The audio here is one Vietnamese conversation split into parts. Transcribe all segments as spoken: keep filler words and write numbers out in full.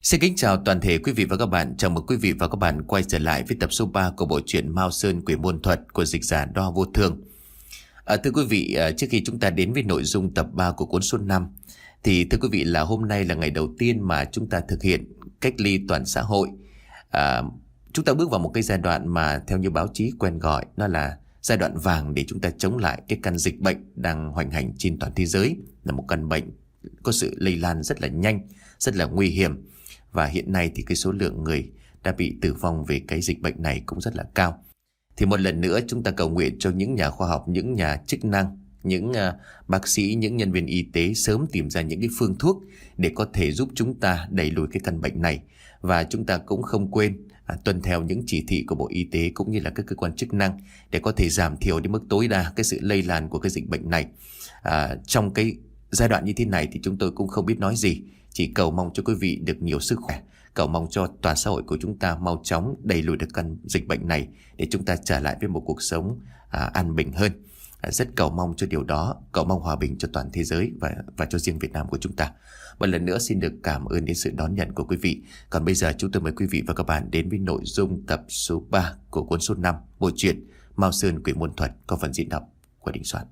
Xin kính chào toàn thể quý vị và các bạn. Chào mừng quý vị và các bạn quay trở lại với tập số ba của bộ truyện Mao Sơn Quỷ Môn Thuật của dịch giả Đo Vô Thường. À, thưa quý vị, à, trước khi chúng ta đến với nội dung tập ba của cuốn số năm, thì thưa quý vị là hôm nay là ngày đầu tiên mà chúng ta thực hiện cách ly toàn xã hội. À, chúng ta bước vào một cái giai đoạn mà theo như báo chí quen gọi, nó là giai đoạn vàng để chúng ta chống lại cái căn dịch bệnh đang hoành hành trên toàn thế giới. Là một căn bệnh có sự lây lan rất là nhanh, rất là nguy hiểm. Và hiện nay thì cái số lượng người đã bị tử vong về cái dịch bệnh này cũng rất là cao. Thì một lần nữa chúng ta cầu nguyện cho những nhà khoa học, những nhà chức năng, những uh, bác sĩ, những nhân viên y tế sớm tìm ra những cái phương thuốc để có thể giúp chúng ta đẩy lùi cái căn bệnh này. Và chúng ta cũng không quên uh, tuân theo những chỉ thị của Bộ Y tế cũng như là các cơ quan chức năng để có thể giảm thiểu đến mức tối đa cái sự lây lan của cái dịch bệnh này. Uh, trong cái giai đoạn như thế này thì chúng tôi cũng không biết nói gì. Chỉ cầu mong cho quý vị được nhiều sức khỏe, cầu mong cho toàn xã hội của chúng ta mau chóng đẩy lùi được căn dịch bệnh này để chúng ta trở lại với một cuộc sống à, an bình hơn. À, rất cầu mong cho điều đó, cầu mong hòa bình cho toàn thế giới và, và cho riêng Việt Nam của chúng ta. Một lần nữa xin được cảm ơn đến sự đón nhận của quý vị. Còn bây giờ chúng tôi mời quý vị và các bạn đến với nội dung tập số ba của cuốn số năm, bộ truyện Mao Sơn Quỷ Môn Thuật có phần diễn đọc của Đình Soạn.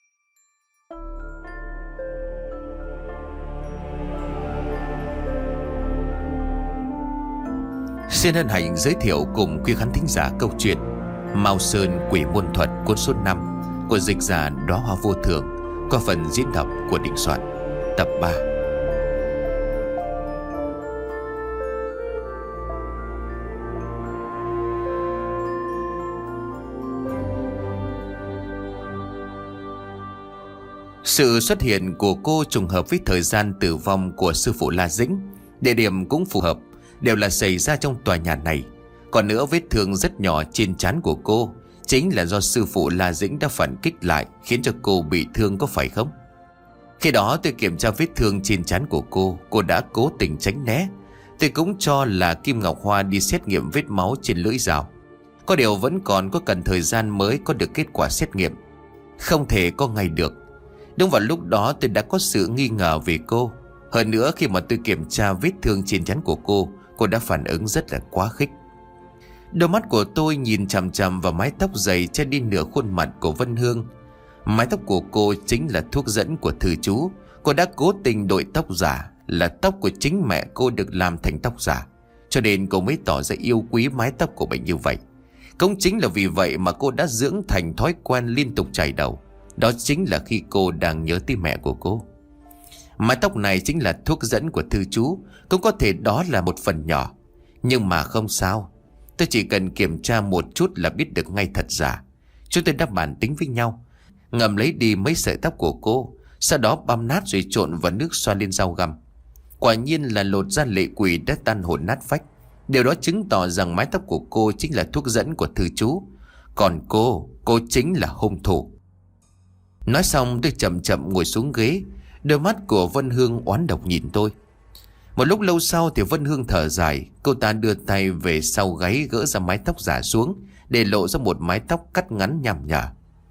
Xin hân hạnh giới thiệu cùng quý khán thính giả câu chuyện Mao Sơn Quỷ Môn Thuật cuốn số năm của dịch giả Đóa Hoa Vô Thường qua phần diễn đọc của Đình Soạn, tập ba. Sự xuất hiện của cô trùng hợp với thời gian tử vong của sư phụ La Dĩnh. Địa điểm cũng phù hợp, đều là xảy ra trong tòa nhà này. Còn nữa, vết thương rất nhỏ trên trán của cô chính là do sư phụ La Dĩnh đã phản kích lại, khiến cho cô bị thương, có phải không? Khi đó tôi kiểm tra vết thương trên trán của cô, cô đã cố tình tránh né. Tôi cũng cho là Kim Ngọc Hoa đi xét nghiệm vết máu trên lưỡi dao. Có điều vẫn còn có cần thời gian mới có được kết quả xét nghiệm, không thể có ngay được. Đúng vào lúc đó tôi đã có sự nghi ngờ về cô. Hơn nữa, khi mà tôi kiểm tra vết thương trên trán của cô, cô đã phản ứng rất là quá khích. Đôi mắt của tôi nhìn chằm chằm vào mái tóc dày che đi nửa khuôn mặt của Vân Hương. Mái tóc của cô chính là thuốc dẫn của thư chú. Cô đã cố tình đội tóc giả, là tóc của chính mẹ cô được làm thành tóc giả, cho nên cô mới tỏ ra yêu quý mái tóc của mình như vậy. Cũng chính là vì vậy mà cô đã dưỡng thành thói quen liên tục chải đầu. Đó chính là khi cô đang nhớ tới mẹ của cô. Mái tóc này chính là thuốc dẫn của thư chú. Cũng có thể đó là một phần nhỏ, nhưng mà không sao. Tôi chỉ cần kiểm tra một chút là biết được ngay thật giả. Chúng tôi đã bàn tính với nhau, ngầm lấy đi mấy sợi tóc của cô, sau đó băm nát rồi trộn vào nước xoa lên dao găm. Quả nhiên là lột ra lệ quỷ đã tan hồn nát phách. Điều đó chứng tỏ rằng mái tóc của cô chính là thuốc dẫn của thư chú. Còn cô, cô chính là hung thủ. Nói xong tôi chậm chậm ngồi xuống ghế. Đôi mắt của Vân Hương oán độc nhìn tôi. Một lúc lâu sau thì Vân Hương thở dài. Cô ta đưa tay về sau gáy, gỡ ra mái tóc giả xuống, để lộ ra một mái tóc cắt ngắn nhằm nhở.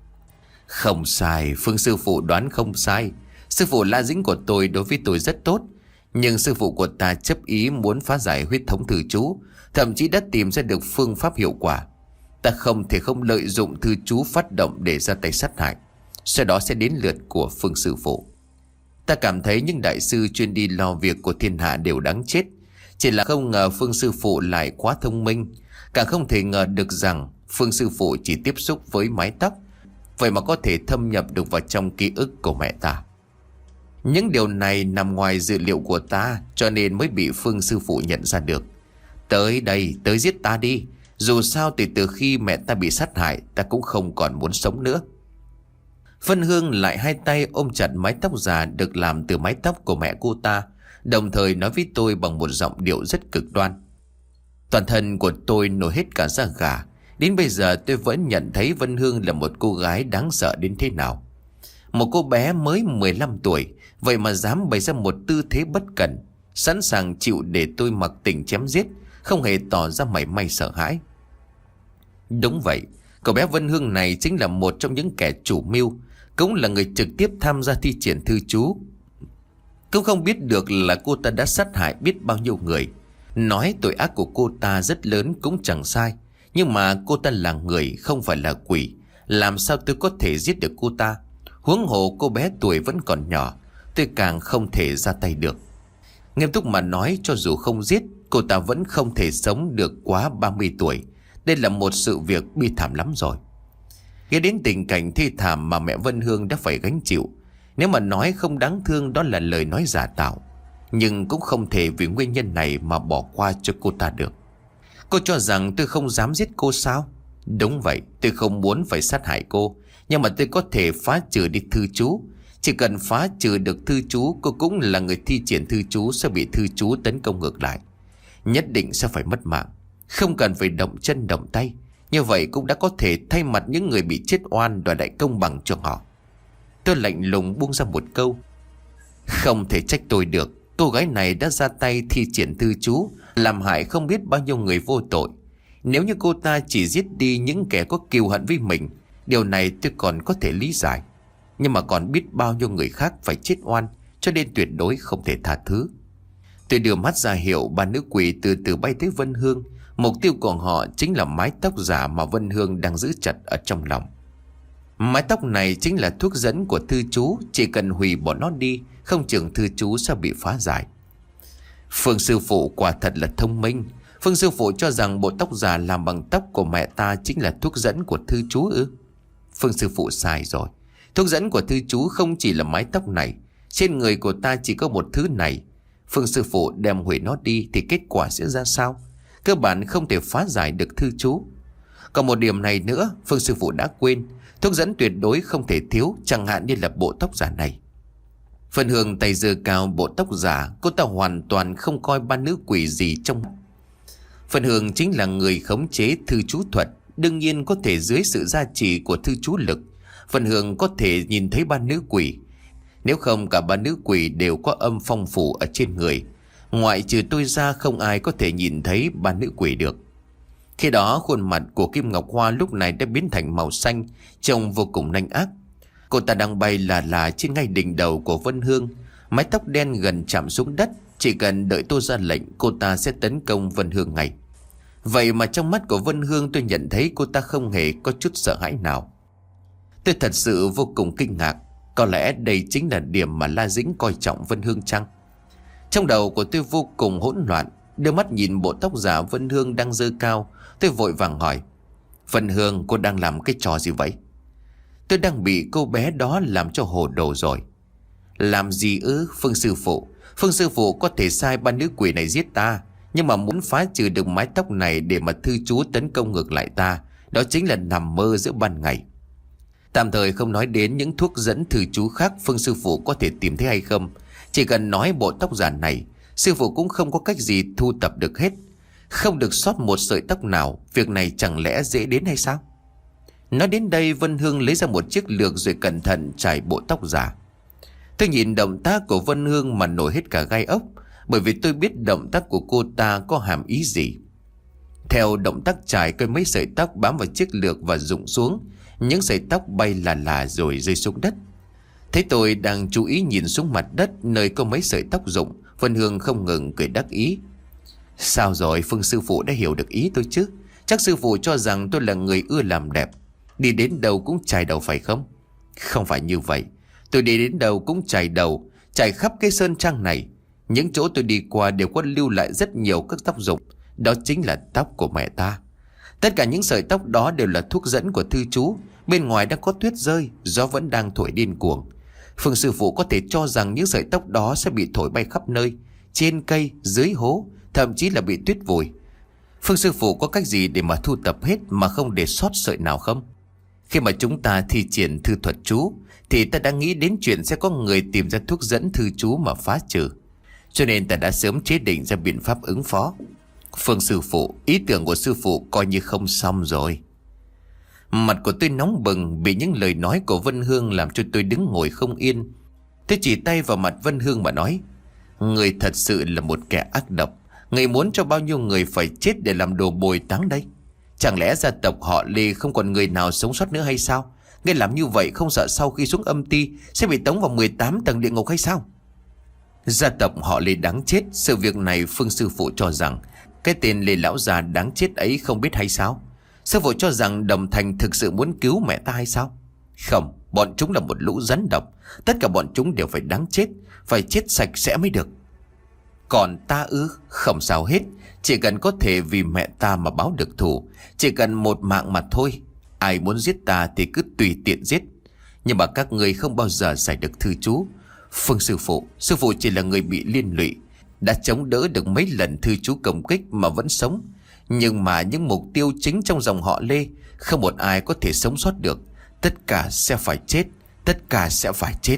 Không sai, Phương sư phụ đoán không sai. Sư phụ La Dĩnh của tôi đối với tôi rất tốt, nhưng sư phụ của ta chấp ý muốn phá giải huyết thống thư chú, thậm chí đã tìm ra được phương pháp hiệu quả. Ta không thể không lợi dụng thư chú phát động để ra tay sát hại. Sau đó sẽ đến lượt của Phương sư phụ. Ta cảm thấy những đại sư chuyên đi lo việc của thiên hạ đều đáng chết. Chỉ là không ngờ Phương sư phụ lại quá thông minh. Càng không thể ngờ được rằng Phương sư phụ chỉ tiếp xúc với mái tóc, vậy mà có thể thâm nhập được vào trong ký ức của mẹ ta. Những điều này nằm ngoài dự liệu của ta, cho nên mới bị Phương sư phụ nhận ra được. Tới đây, tới giết ta đi. Dù sao thì từ khi mẹ ta bị sát hại, ta cũng không còn muốn sống nữa. Vân Hương lại hai tay ôm chặt mái tóc già được làm từ mái tóc của mẹ cô ta, đồng thời nói với tôi bằng một giọng điệu rất cực đoan. Toàn thân của tôi nổi hết cả da gà. Đến bây giờ tôi vẫn nhận thấy Vân Hương là một cô gái đáng sợ đến thế nào. Một cô bé mới mười lăm tuổi, vậy mà dám bày ra một tư thế bất cẩn, sẵn sàng chịu để tôi mặc tình chém giết, không hề tỏ ra mảy may sợ hãi. Đúng vậy, cậu bé Vân Hương này chính là một trong những kẻ chủ mưu, cũng là người trực tiếp tham gia thi triển thư chú. Cũng không biết được là cô ta đã sát hại biết bao nhiêu người. Nói tội ác của cô ta rất lớn cũng chẳng sai. Nhưng mà cô ta là người, không phải là quỷ. Làm sao tôi có thể giết được cô ta? Huống hồ cô bé tuổi vẫn còn nhỏ, tôi càng không thể ra tay được. Nghiêm túc mà nói, cho dù không giết, cô ta vẫn không thể sống được quá ba mươi tuổi. Đây là một sự việc bi thảm lắm rồi. Nghe đến tình cảnh thi thảm mà mẹ Vân Hương đã phải gánh chịu, nếu mà nói không đáng thương đó là lời nói giả tạo. Nhưng cũng không thể vì nguyên nhân này mà bỏ qua cho cô ta được. Cô cho rằng tôi không dám giết cô sao? Đúng vậy, tôi không muốn phải sát hại cô. Nhưng mà tôi có thể phá trừ đi thư chú. Chỉ cần phá trừ được thư chú, cô cũng là người thi triển thư chú sẽ bị thư chú tấn công ngược lại. Nhất định sẽ phải mất mạng. Không cần phải động chân động tay. Như vậy cũng đã có thể thay mặt những người bị chết oan đòi lại công bằng cho họ. Tôi lạnh lùng buông ra một câu. Không thể trách tôi được. Cô gái này đã ra tay thi triển thư chú, làm hại không biết bao nhiêu người vô tội. Nếu như cô ta chỉ giết đi những kẻ có kiêu hận với mình, điều này tôi còn có thể lý giải. Nhưng mà còn biết bao nhiêu người khác phải chết oan, cho nên tuyệt đối không thể tha thứ. Tôi đưa mắt ra hiệu ba nữ quỷ từ từ bay tới Vân Hương. Mục tiêu của họ chính là mái tóc giả mà Vân Hương đang giữ chặt ở trong lòng. Mái tóc này chính là thuốc dẫn của thư chú. Chỉ cần hủy bỏ nó đi, không chừng thư chú sẽ bị phá giải. Phương sư phụ quả thật là thông minh. Phương sư phụ cho rằng bộ tóc giả làm bằng tóc của mẹ ta chính là thuốc dẫn của thư chú ư? Phương sư phụ sai rồi. Thuốc dẫn của thư chú không chỉ là mái tóc này. Trên người của ta chỉ có một thứ này. Phương sư phụ đem hủy nó đi thì kết quả sẽ ra sao? Cơ bản không thể phá giải được thư chú. Còn một điểm này nữa, Phương sư phụ đã quên. Thuốc dẫn tuyệt đối không thể thiếu, chẳng hạn như là bộ tóc giả này. Vân Hương tay giơ cao bộ tóc giả. Cô ta hoàn toàn không coi ba nữ quỷ gì trong. Vân Hương chính là người khống chế thư chú thuật, đương nhiên có thể dưới sự gia trì của thư chú lực, Vân Hương có thể nhìn thấy ba nữ quỷ. Nếu không cả ba nữ quỷ đều có âm phong phủ ở trên người. Ngoại trừ tôi ra không ai có thể nhìn thấy ba nữ quỷ được. Khi đó khuôn mặt của Kim Ngọc Hoa lúc này đã biến thành màu xanh, trông vô cùng nanh ác. Cô ta đang bay là là trên ngay đỉnh đầu của Vân Hương, mái tóc đen gần chạm xuống đất. Chỉ cần đợi tôi ra lệnh, cô ta sẽ tấn công Vân Hương ngay. Vậy mà trong mắt của Vân Hương tôi nhận thấy cô ta không hề có chút sợ hãi nào. Tôi thật sự vô cùng kinh ngạc. Có lẽ đây chính là điểm mà La Dĩnh coi trọng Vân Hương chăng? Trong đầu của tôi vô cùng hỗn loạn. Đưa mắt nhìn bộ tóc giả Vân Hương đang giơ cao, tôi vội vàng hỏi: Vân Hương, cô đang làm cái trò gì vậy? Tôi đang bị cô bé đó làm cho hồ đồ rồi. Làm gì ư? Phương sư phụ Phương sư phụ có thể sai ba nữ quỷ này giết ta, nhưng mà muốn phá trừ được mái tóc này để mà thư chú tấn công ngược lại ta, đó chính là nằm mơ giữa ban ngày. Tạm thời không nói đến những thuốc dẫn thư chú khác Phương sư phụ có thể tìm thấy hay không, chỉ cần nói bộ tóc giả này, sư phụ cũng không có cách gì thu tập được hết. Không được sót một sợi tóc nào. Việc này chẳng lẽ dễ đến hay sao? Nói đến đây, Vân Hương lấy ra một chiếc lược rồi cẩn thận trải bộ tóc giả. Tôi nhìn động tác của Vân Hương mà nổi hết cả gai ốc, bởi vì tôi biết động tác của cô ta có hàm ý gì. Theo động tác trải, cây mấy sợi tóc bám vào chiếc lược và rụng xuống. Những sợi tóc bay là là rồi rơi xuống đất. Thấy tôi đang chú ý nhìn xuống mặt đất nơi có mấy sợi tóc rụng, Vân Hương không ngừng cười đắc ý. Sao rồi, Phương sư phụ đã hiểu được ý tôi chứ? Chắc sư phụ cho rằng tôi là người ưa làm đẹp, đi đến đâu cũng chải đầu phải không? Không phải như vậy. Tôi đi đến đâu cũng chải đầu, chải khắp cái sơn trang này. Những chỗ tôi đi qua đều có lưu lại rất nhiều các tóc rụng. Đó chính là tóc của mẹ ta. Tất cả những sợi tóc đó đều là thuốc dẫn của thư chú. Bên ngoài đang có tuyết rơi, gió vẫn đang thổi điên cuồng. Phương sư phụ có thể cho rằng những sợi tóc đó sẽ bị thổi bay khắp nơi, trên cây, dưới hố, thậm chí là bị tuyết vùi. Phương sư phụ có cách gì để mà thu tập hết mà không để sót sợi nào không? Khi mà chúng ta thi triển thư thuật chú, thì ta đã nghĩ đến chuyện sẽ có người tìm ra thuốc dẫn thư chú mà phá trừ. Cho nên ta đã sớm chế định ra biện pháp ứng phó. Phương sư phụ, ý tưởng của sư phụ coi như không xong rồi. Mặt của tôi nóng bừng, bị những lời nói của Vân Hương làm cho tôi đứng ngồi không yên. Tôi chỉ tay vào mặt Vân Hương mà nói: Người thật sự là một kẻ ác độc. Người muốn cho bao nhiêu người phải chết để làm đồ bồi táng đây? Chẳng lẽ gia tộc họ Lê không còn người nào sống sót nữa hay sao? Người làm như vậy không sợ sau khi xuống âm ti sẽ bị tống vào mười tám tầng địa ngục hay sao? Gia tộc họ Lê đáng chết. Sự việc này Phương sư phụ cho rằng cái tên Lê lão già đáng chết ấy không biết hay sao? Sư phụ cho rằng Đồng Thành thực sự muốn cứu mẹ ta hay sao? Không, bọn chúng là một lũ rắn độc. Tất cả bọn chúng đều phải đáng chết, phải chết sạch sẽ mới được. Còn ta ư? Không sao hết. Chỉ cần có thể vì mẹ ta mà báo được thù, chỉ cần một mạng mà thôi. Ai muốn giết ta thì cứ tùy tiện giết. Nhưng mà các người không bao giờ giải được thư chú. Phương sư phụ, sư phụ chỉ là người bị liên lụy, đã chống đỡ được mấy lần thư chú công kích mà vẫn sống. Nhưng mà những mục tiêu chính trong dòng họ Lê, không một ai có thể sống sót được. Tất cả sẽ phải chết. Tất cả sẽ phải chết.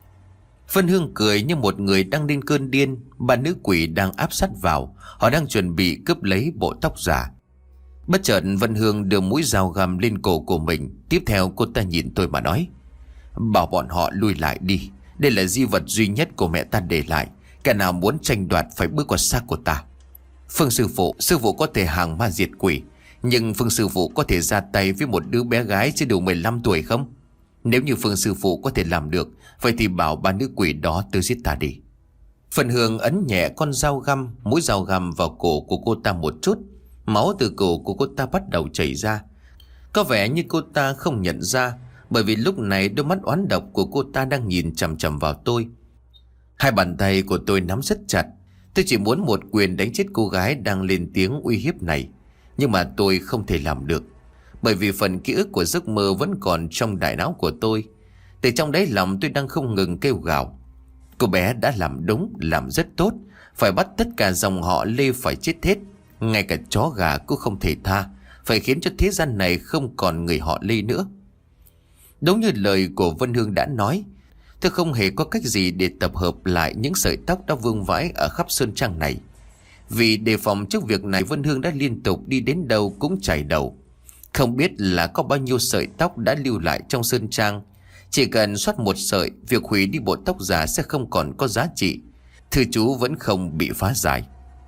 Vân Hương cười như một người đang lên cơn điên. Ba nữ quỷ đang áp sát vào. Họ đang chuẩn bị cướp lấy bộ tóc giả. Bất chợt Vân Hương đưa mũi dao găm lên cổ của mình. Tiếp theo cô ta nhìn tôi mà nói: bảo bọn họ lui lại đi. Đây là di vật duy nhất của mẹ ta để lại. Kẻ nào muốn tranh đoạt phải bước qua xác của ta. Phương sư phụ, sư phụ có thể hàng ma diệt quỷ, nhưng Phương sư phụ có thể ra tay với một đứa bé gái chưa đủ mười lăm tuổi không? Nếu như Phương sư phụ có thể làm được, vậy thì bảo ba nữ quỷ đó tới giết ta đi. Phần Hương ấn nhẹ con dao găm, mũi dao găm vào cổ của cô ta một chút. Máu từ cổ của cô ta bắt đầu chảy ra. Có vẻ như cô ta không nhận ra, bởi vì lúc này đôi mắt oán độc của cô ta đang nhìn chằm chằm vào tôi. Hai bàn tay của tôi nắm rất chặt. Tôi chỉ muốn một quyền đánh chết cô gái đang lên tiếng uy hiếp này. Nhưng mà tôi không thể làm được, bởi vì phần ký ức của giấc mơ vẫn còn trong đại não của tôi. Từ trong đáy lòng tôi đang không ngừng kêu gào: cô bé đã làm đúng, làm rất tốt. Phải bắt tất cả dòng họ Lê phải chết hết. Ngay cả chó gà cũng không thể tha. Phải khiến cho thế gian này không còn người họ Lê nữa. Đúng như lời của Vân Hương đã nói, tôi không hề có cách gì để tập hợp lại những sợi tóc đã vương vãi ở khắp sơn trang này. Vì đề phòng trước việc này, Vân Hương đã liên tục đi đến đâu cũng chảy đầu. Không biết là có bao nhiêu sợi tóc đã lưu lại trong sơn trang. Chỉ cần soát một sợi, việc hủy đi bộ tóc giả sẽ không còn có giá trị. Thư chú vẫn không bị phá giải.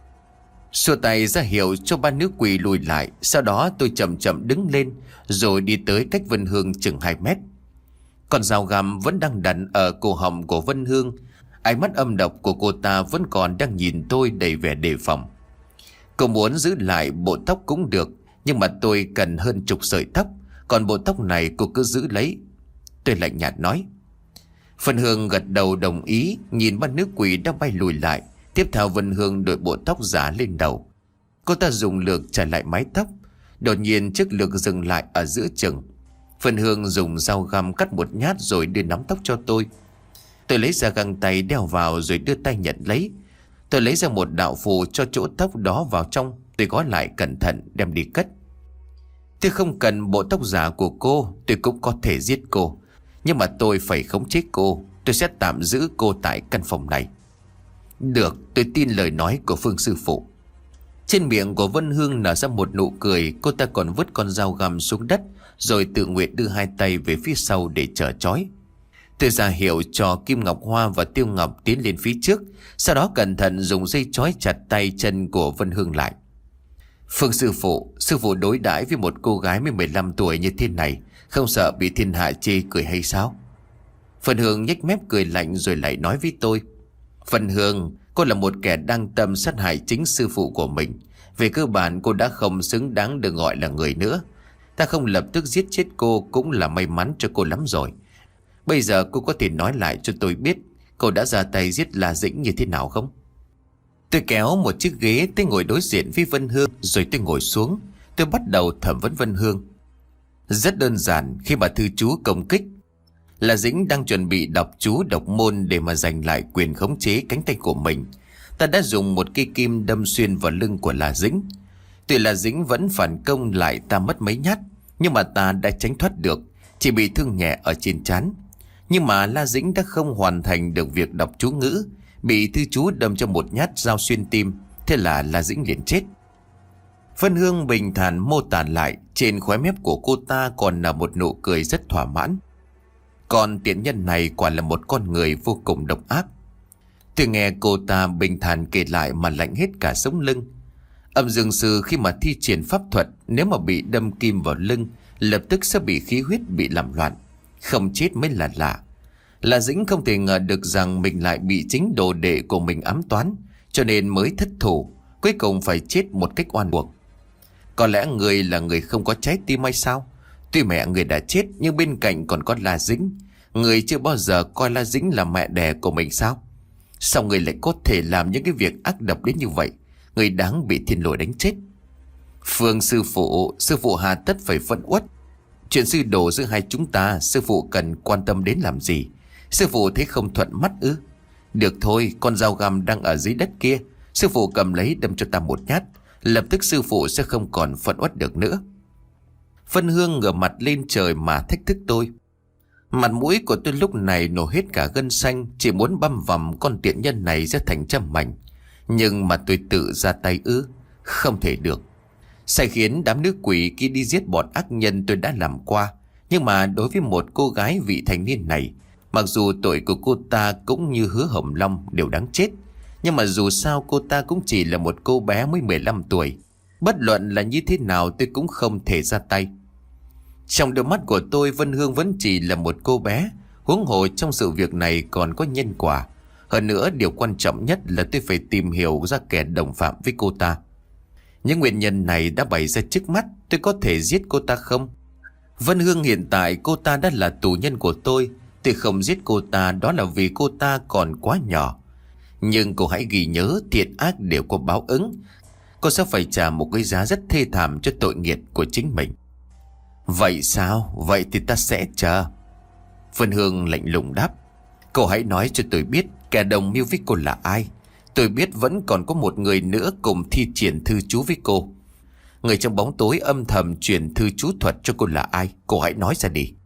Xua tay ra hiệu cho ba nữ quỷ lùi lại. Sau đó tôi chậm chậm đứng lên, rồi đi tới cách Vân Hương chừng hai mét. Con dao găm vẫn đang đặt ở cổ họng của Vân Hương. Ánh mắt âm độc của cô ta vẫn còn đang nhìn tôi đầy vẻ đề phòng. Cô muốn giữ lại bộ tóc cũng được, nhưng mà tôi cần hơn chục sợi tóc. Còn bộ tóc này cô cứ giữ lấy. Tôi lạnh nhạt nói. Vân Hương gật đầu đồng ý, nhìn ba nữ quỷ đang bay lùi lại. Tiếp theo Vân Hương đội bộ tóc giả lên đầu. Cô ta dùng lược trả lại mái tóc. Đột nhiên chiếc lược dừng lại ở giữa chừng. Vân Hương dùng dao găm cắt một nhát rồi đưa nắm tóc cho tôi. Tôi lấy ra găng tay đeo vào rồi đưa tay nhận lấy. Tôi lấy ra một đạo phù cho chỗ tóc đó vào trong. Tôi gói lại cẩn thận đem đi cất. Tôi không cần bộ tóc giả của cô. Tôi cũng có thể giết cô, nhưng mà tôi phải khống chế cô. Tôi sẽ tạm giữ cô tại căn phòng này. Được, tôi tin lời nói của Phương sư phụ. Trên miệng của Vân Hương nở ra một nụ cười. Cô ta còn vứt con dao găm xuống đất, rồi tự nguyện đưa hai tay về phía sau để chờ trói. Tôi ra hiệu cho Kim Ngọc Hoa và Tiêu Ngọc tiến lên phía trước. Sau đó cẩn thận dùng dây trói chặt tay chân của Vân Hương lại. Phương sư phụ, sư phụ đối đãi với một cô gái mới mười lăm tuổi như thế này, không sợ bị thiên hạ chê cười hay sao? Vân Hương nhếch mép cười lạnh rồi lại nói với tôi. Vân Hương, cô là một kẻ đang tâm sát hại chính sư phụ của mình. Về cơ bản cô đã không xứng đáng được gọi là người nữa. Ta không lập tức giết chết cô cũng là may mắn cho cô lắm rồi. Bây giờ cô có thể nói lại cho tôi biết cô đã ra tay giết La Dĩnh như thế nào không? Tôi kéo một chiếc ghế tới ngồi đối diện với Vân Hương. Rồi tôi ngồi xuống. Tôi bắt đầu thẩm vấn Vân Hương. Rất đơn giản, khi mà thư chú công kích, La Dĩnh đang chuẩn bị đọc chú độc môn để mà giành lại quyền khống chế cánh tay của mình. Ta đã dùng một cây kim đâm xuyên vào lưng của La Dĩnh. Tuy La Dĩnh vẫn phản công lại ta mất mấy nhát, nhưng mà ta đã tránh thoát được, chỉ bị thương nhẹ ở trên trán. Nhưng mà La Dĩnh đã không hoàn thành được việc đọc chú ngữ, bị thư chú đâm cho một nhát dao xuyên tim. Thế là La Dĩnh liền chết. Vân Hương bình thản mô tả lại. Trên khóe mép của cô ta còn là một nụ cười rất thỏa mãn. Còn tiện nhân này quả là một con người vô cùng độc ác. Tôi nghe cô ta bình thản kể lại mà lạnh hết cả sống lưng. Âm dương sư khi mà thi triển pháp thuật, nếu mà bị đâm kim vào lưng, lập tức sẽ bị khí huyết bị làm loạn, không chết mới là lạ. Là Dĩnh không thể ngờ được rằng mình lại bị chính đồ đệ của mình ám toán, cho nên mới thất thủ, cuối cùng phải chết một cách oan uổng. Có lẽ người là người không có trái tim hay sao? Tuy mẹ người đã chết nhưng bên cạnh còn có La Dĩnh. Người chưa bao giờ coi La Dĩnh là mẹ đẻ của mình sao? Sao người lại có thể làm những cái việc ác độc đến như vậy? Người đáng bị thiên lôi đánh chết. Phương sư phụ, sư phụ hà tất phải phẫn uất. Chuyện sư đồ giữa hai chúng ta, sư phụ cần quan tâm đến làm gì? Sư phụ thấy không thuận mắt ư? Được thôi, con dao găm đang ở dưới đất kia, sư phụ cầm lấy đâm cho ta một nhát, lập tức sư phụ sẽ không còn phẫn uất được nữa. Vân Hương ngửa mặt lên trời mà thách thức tôi. Mặt mũi của tôi lúc này nổ hết cả gân xanh, chỉ muốn băm vằm con tiện nhân này ra thành trăm mảnh. Nhưng mà tôi tự ra tay ư? Không thể được. Sai khiến đám nữ quỷ kia đi giết bọn ác nhân tôi đã làm qua. Nhưng mà đối với một cô gái vị thành niên này, mặc dù tội của cô ta cũng như Hứa Hồng Long đều đáng chết, nhưng mà dù sao cô ta cũng chỉ là một cô bé mới mười lăm tuổi. Bất luận là như thế nào tôi cũng không thể ra tay. Trong đôi mắt của tôi, Vân Hương vẫn chỉ là một cô bé, huống hồ trong sự việc này còn có nhân quả. Hơn nữa điều quan trọng nhất là tôi phải tìm hiểu ra kẻ đồng phạm với cô ta. Những nguyên nhân này đã bày ra trước mắt, tôi có thể giết cô ta không? Vân Hương hiện tại cô ta đã là tù nhân của tôi. Tôi không giết cô ta đó là vì cô ta còn quá nhỏ. Nhưng cô hãy ghi nhớ, thiện ác đều có báo ứng. Cô sẽ phải trả một cái giá rất thê thảm cho tội nghiệp của chính mình. Vậy sao? Vậy thì ta sẽ chờ. Vân Hương lạnh lùng đáp. Cô hãy nói cho tôi biết kẻ đồng mưu với cô là ai. Tôi biết vẫn còn có một người nữa cùng thi triển thư chú với cô. Người trong bóng tối âm thầm truyền thư chú thuật cho cô là ai? Cô hãy nói ra đi.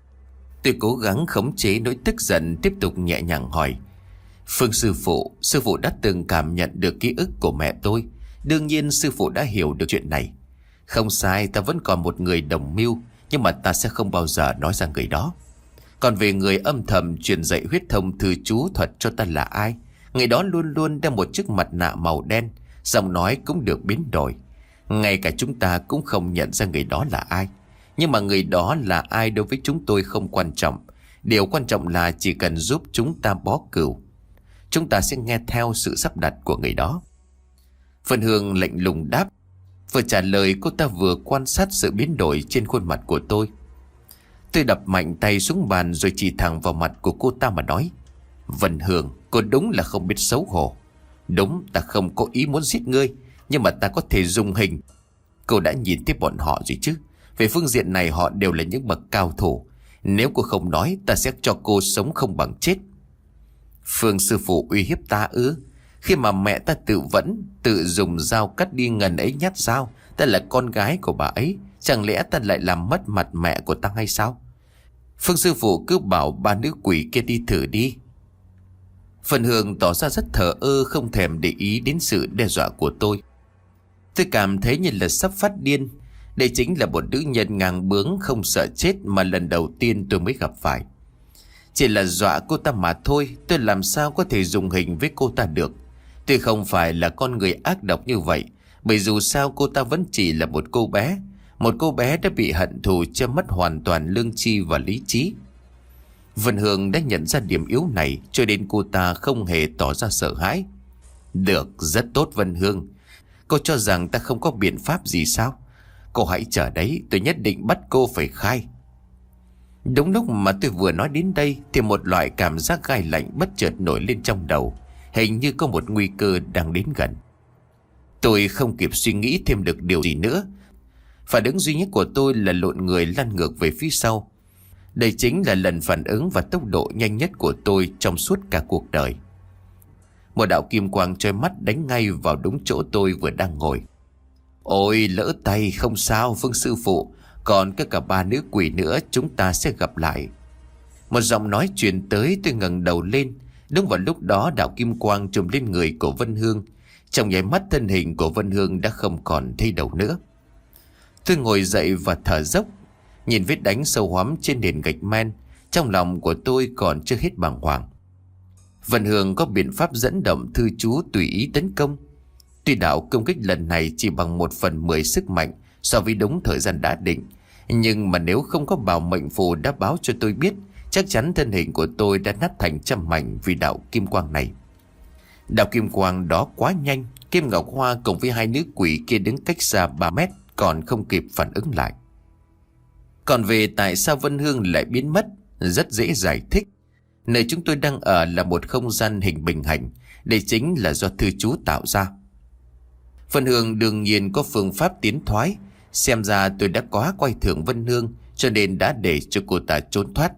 Tôi cố gắng khống chế nỗi tức giận, tiếp tục nhẹ nhàng hỏi. Phương sư phụ, sư phụ đã từng cảm nhận được ký ức của mẹ tôi. Đương nhiên sư phụ đã hiểu được chuyện này. Không sai, ta vẫn còn một người đồng mưu, nhưng mà ta sẽ không bao giờ nói ra người đó. Còn về người âm thầm truyền dạy huyết thông thư chú thuật cho ta là ai, người đó luôn luôn đeo một chiếc mặt nạ màu đen, giọng nói cũng được biến đổi. Ngay cả chúng ta cũng không nhận ra người đó là ai. Nhưng mà người đó là ai đối với chúng tôi không quan trọng. Điều quan trọng là chỉ cần giúp chúng ta bó cừu, chúng ta sẽ nghe theo sự sắp đặt của người đó. Vân Hương lạnh lùng đáp. Vừa trả lời cô ta vừa quan sát sự biến đổi trên khuôn mặt của tôi. Tôi đập mạnh tay xuống bàn rồi chỉ thẳng vào mặt của cô ta mà nói. Vân Hương, cô đúng là không biết xấu hổ. Đúng, ta không có ý muốn giết ngươi, nhưng mà ta có thể dùng hình. Cô đã nhìn thấy bọn họ rồi chứ? Về phương diện này họ đều là những bậc cao thủ. Nếu cô không nói, ta sẽ cho cô sống không bằng chết. Phương sư phụ uy hiếp ta ư? Khi mà mẹ ta tự vẫn, tự dùng dao cắt đi ngần ấy nhát dao, ta là con gái của bà ấy, chẳng lẽ ta lại làm mất mặt mẹ của ta hay sao? Phương sư phụ cứ bảo ba nữ quỷ kia đi thử đi. Phần Hương tỏ ra rất thờ ơ, không thèm để ý đến sự đe dọa của tôi. Tôi cảm thấy như là sắp phát điên. Đây chính là một nữ nhân ngang bướng không sợ chết mà lần đầu tiên tôi mới gặp phải. Chỉ là dọa cô ta mà thôi, tôi làm sao có thể dùng hình với cô ta được. Tôi không phải là con người ác độc như vậy, bởi dù sao cô ta vẫn chỉ là một cô bé. Một cô bé đã bị hận thù che mất hoàn toàn lương tri và lý trí. Vân Hương đã nhận ra điểm yếu này, cho nên cô ta không hề tỏ ra sợ hãi. Được, rất tốt Vân Hương. Cô cho rằng ta không có biện pháp gì sao? Cô hãy chờ đấy, tôi nhất định bắt cô phải khai. Đúng lúc mà tôi vừa nói đến đây thì một loại cảm giác gai lạnh bất chợt nổi lên trong đầu. Hình như có một nguy cơ đang đến gần. Tôi không kịp suy nghĩ thêm được điều gì nữa. Phản ứng duy nhất của tôi là lộn người lăn ngược về phía sau. Đây chính là lần phản ứng và tốc độ nhanh nhất của tôi trong suốt cả cuộc đời. Một đạo kim quang chói mắt đánh ngay vào đúng chỗ tôi vừa đang ngồi. Ôi lỡ tay, không sao Phương sư phụ, còn có cả ba nữ quỷ nữa, chúng ta sẽ gặp lại. Một giọng nói truyền tới, tôi ngẩng đầu lên. Đúng vào lúc đó đạo kim quang trùm lên người của Vân Hương. Trong nháy mắt thân hình của Vân Hương đã không còn thấy đâu nữa. Tôi ngồi dậy và thở dốc, nhìn vết đánh sâu hoắm trên nền gạch men. Trong lòng của tôi còn chưa hết bàng hoàng. Vân Hương có biện pháp dẫn động thư chú tùy ý tấn công. Tuy đạo công kích lần này chỉ bằng một phần mười sức mạnh so với đúng thời gian đã định, nhưng mà nếu không có bảo mệnh phù đã báo cho tôi biết Chắc chắn thân hình của tôi đã nát thành trăm mảnh vì đạo kim quang này. Đạo kim quang đó quá nhanh, Kim Ngọc Hoa cùng với hai nữ quỷ kia đứng cách xa ba mét còn không kịp phản ứng lại. Còn về tại sao Vân Hương lại biến mất, rất dễ giải thích. Nơi chúng tôi đang ở là một không gian hình bình hành, đây chính là do thư chú tạo ra. Vân Hương đương nhiên có phương pháp tiến thoái, xem ra tôi đã quá coi thường Vân Hương cho nên đã để cho cô ta trốn thoát.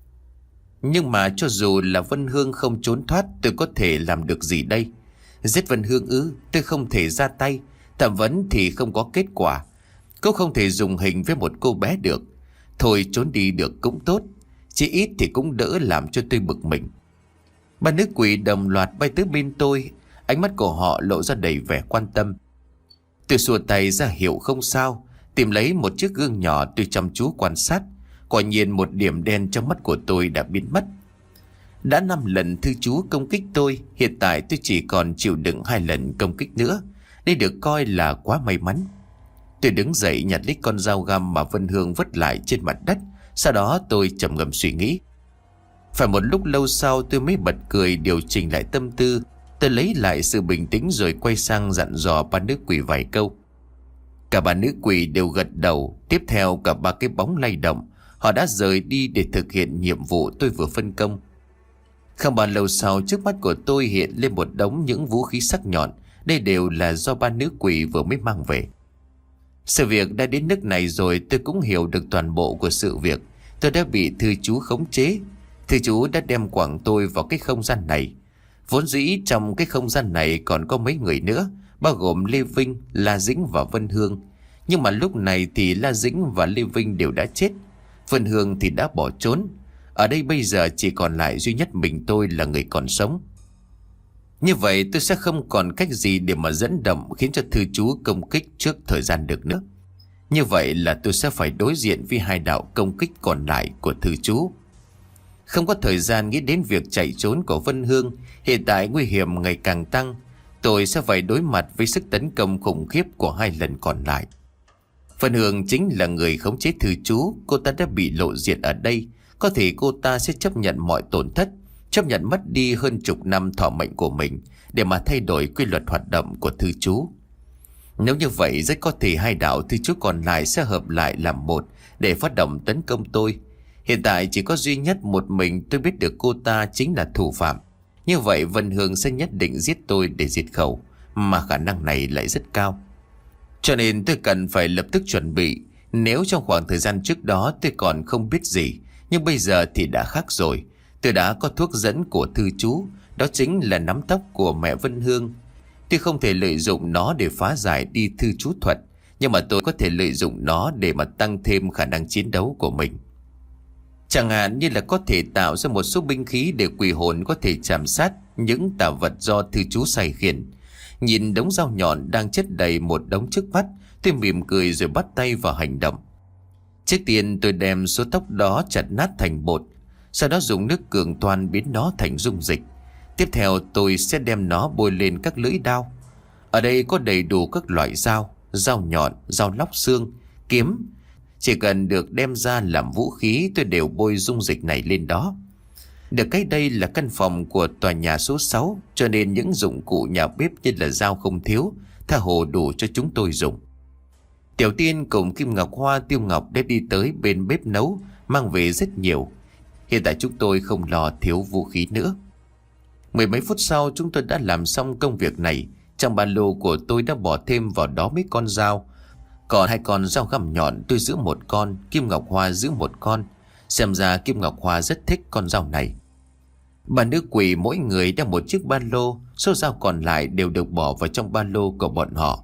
Nhưng mà cho dù là Vân Hương không trốn thoát, tôi có thể làm được gì đây? Giết Vân Hương ư? Tôi không thể ra tay. Thẩm vấn thì không có kết quả. Cô không thể dùng hình với một cô bé được. Thôi trốn đi được cũng tốt, chỉ ít thì cũng đỡ làm cho tôi bực mình. Ba nữ quỷ đồng loạt bay tới bên tôi, ánh mắt của họ lộ ra đầy vẻ quan tâm. Tôi xua tay ra hiệu không sao, tìm lấy một chiếc gương nhỏ, tôi chăm chú quan sát. Quả nhiên một điểm đen trong mắt của tôi đã biến mất. Đã năm lần thư chú công kích tôi, hiện tại tôi chỉ còn chịu đựng hai lần công kích nữa. Đây được coi là quá may mắn. Tôi đứng dậy nhặt lấy con dao găm mà Vân Hương vứt lại trên mặt đất. Sau đó tôi trầm ngâm suy nghĩ. Phải một lúc lâu sau tôi mới bật cười, điều chỉnh lại tâm tư. Tôi lấy lại sự bình tĩnh rồi quay sang dặn dò ba nữ quỷ vài câu. Cả ba nữ quỷ đều gật đầu. Tiếp theo cả ba cái bóng lay động, họ đã rời đi để thực hiện nhiệm vụ tôi vừa phân công. Không bao lâu sau, trước mắt của tôi hiện lên một đống những vũ khí sắc nhọn. Đây đều là do ba nữ quỷ vừa mới mang về. Sự việc đã đến nước này rồi, tôi cũng hiểu được toàn bộ của sự việc. Tôi đã bị thư chú khống chế. Thư chú đã đem quẳng tôi vào cái không gian này. Vốn dĩ trong cái không gian này còn có mấy người nữa, bao gồm Lê Vinh, La Dĩnh và Vân Hương. Nhưng mà lúc này thì La Dĩnh và Lê Vinh đều đã chết. Vân Hương thì đã bỏ trốn. Ở đây bây giờ chỉ còn lại duy nhất mình tôi là người còn sống. Như vậy tôi sẽ không còn cách gì để mà dẫn động khiến cho thư chú công kích trước thời gian được nữa. Như vậy là tôi sẽ phải đối diện với hai đạo công kích còn lại của thư chú. Không có thời gian nghĩ đến việc chạy trốn của Vân Hương. Hiện tại nguy hiểm ngày càng tăng. Tôi sẽ phải đối mặt với sức tấn công khủng khiếp của hai lần còn lại. Vân Hương chính là người khống chế thư chú. Cô ta đã bị lộ diện ở đây. Có thể cô ta sẽ chấp nhận mọi tổn thất, chấp nhận mất đi hơn chục năm thọ mệnh của mình để mà thay đổi quy luật hoạt động của thư chú. Nếu như vậy, rất có thể hai đạo thư chú còn lại sẽ hợp lại làm một để phát động tấn công tôi. Hiện tại chỉ có duy nhất một mình tôi biết được cô ta chính là thủ phạm. Như vậy Vân Hương sẽ nhất định giết tôi để diệt khẩu, mà khả năng này lại rất cao. Cho nên tôi cần phải lập tức chuẩn bị. Nếu trong khoảng thời gian trước đó tôi còn không biết gì, nhưng bây giờ thì đã khác rồi. Tôi đã có thuốc dẫn của thư chú, đó chính là nắm tóc của mẹ Vân Hương. Tôi không thể lợi dụng nó để phá giải đi thư chú thuật, nhưng mà tôi có thể lợi dụng nó để mà tăng thêm khả năng chiến đấu của mình. Chẳng hạn như là có thể tạo ra một số binh khí để quỷ hồn có thể chạm sát những tà vật do thư chú sai khiển. Nhìn đống dao nhọn đang chất đầy một đống trước mắt, tôi mỉm cười rồi bắt tay vào hành động. Trước tiên tôi đem số tóc đó chặt nát thành bột, sau đó dùng nước cường toan biến nó thành dung dịch. Tiếp theo tôi sẽ đem nó bôi lên các lưỡi đao. Ở đây có đầy đủ các loại dao, dao nhọn, dao lóc xương, kiếm. Chỉ cần được đem ra làm vũ khí, tôi đều bôi dung dịch này lên đó. Được cái đây là căn phòng của tòa nhà số sáu, cho nên những dụng cụ nhà bếp như là dao không thiếu, tha hồ đủ cho chúng tôi dùng. Tiểu Tiên cùng Kim Ngọc Hoa, Tiêu Ngọc đã đi tới bên bếp nấu, mang về rất nhiều. Hiện tại chúng tôi không lo thiếu vũ khí nữa. Mười mấy phút sau chúng tôi đã làm xong công việc này. Trong ba lô của tôi đã bỏ thêm vào đó mấy con dao. Còn hai con dao găm nhọn tôi giữ một con, Kim Ngọc Hoa giữ một con. Xem ra Kim Ngọc Hoa rất thích con dao này. Bà nữ quỷ mỗi người đeo một chiếc ba lô, số dao còn lại đều được bỏ vào trong ba lô của bọn họ.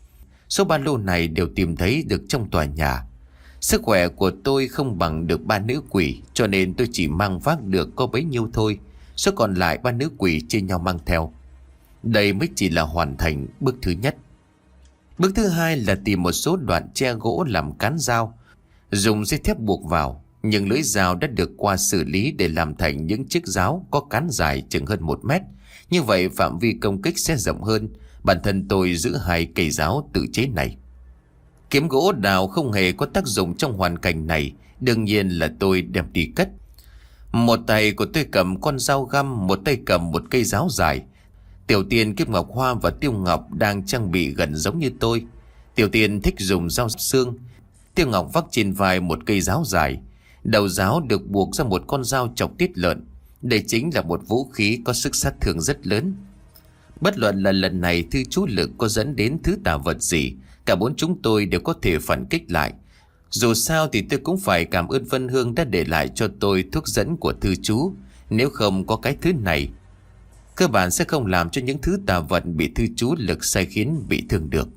Số ba lô này đều tìm thấy được trong tòa nhà. Sức khỏe của tôi không bằng được ba nữ quỷ, cho nên tôi chỉ mang vác được có bấy nhiêu thôi. Số còn lại ba nữ quỷ chia nhau mang theo. Đây mới chỉ là hoàn thành bước thứ nhất. Bước thứ hai là tìm một số đoạn tre gỗ làm cán dao, dùng dây thép buộc vào. Nhưng lưỡi dao đã được qua xử lý để làm thành những chiếc giáo có cán dài chừng hơn một mét. Như vậy phạm vi công kích sẽ rộng hơn. Bản thân tôi giữ hai cây giáo tự chế này. Kiếm gỗ đào không hề có tác dụng trong hoàn cảnh này, đương nhiên là tôi đem đi cất. Một tay của tôi cầm con dao găm, một tay cầm một cây giáo dài. Tiểu Tiên, Kim Ngọc Hoa và Tiêu Ngọc đang trang bị gần giống như tôi. Tiểu Tiên thích dùng dao xương, Tiêu Ngọc vác trên vai một cây giáo dài. Đầu giáo được buộc ra một con dao chọc tiết lợn. Đây chính là một vũ khí có sức sát thương rất lớn. Bất luận là lần này thư chú lực có dẫn đến thứ tà vật gì, cả bốn chúng tôi đều có thể phản kích lại. Dù sao thì tôi cũng phải cảm ơn Vân Hương đã để lại cho tôi thuốc dẫn của thư chú. Nếu không có cái thứ này, cơ bản sẽ không làm cho những thứ tà vật bị thư chú lực sai khiến bị thương được.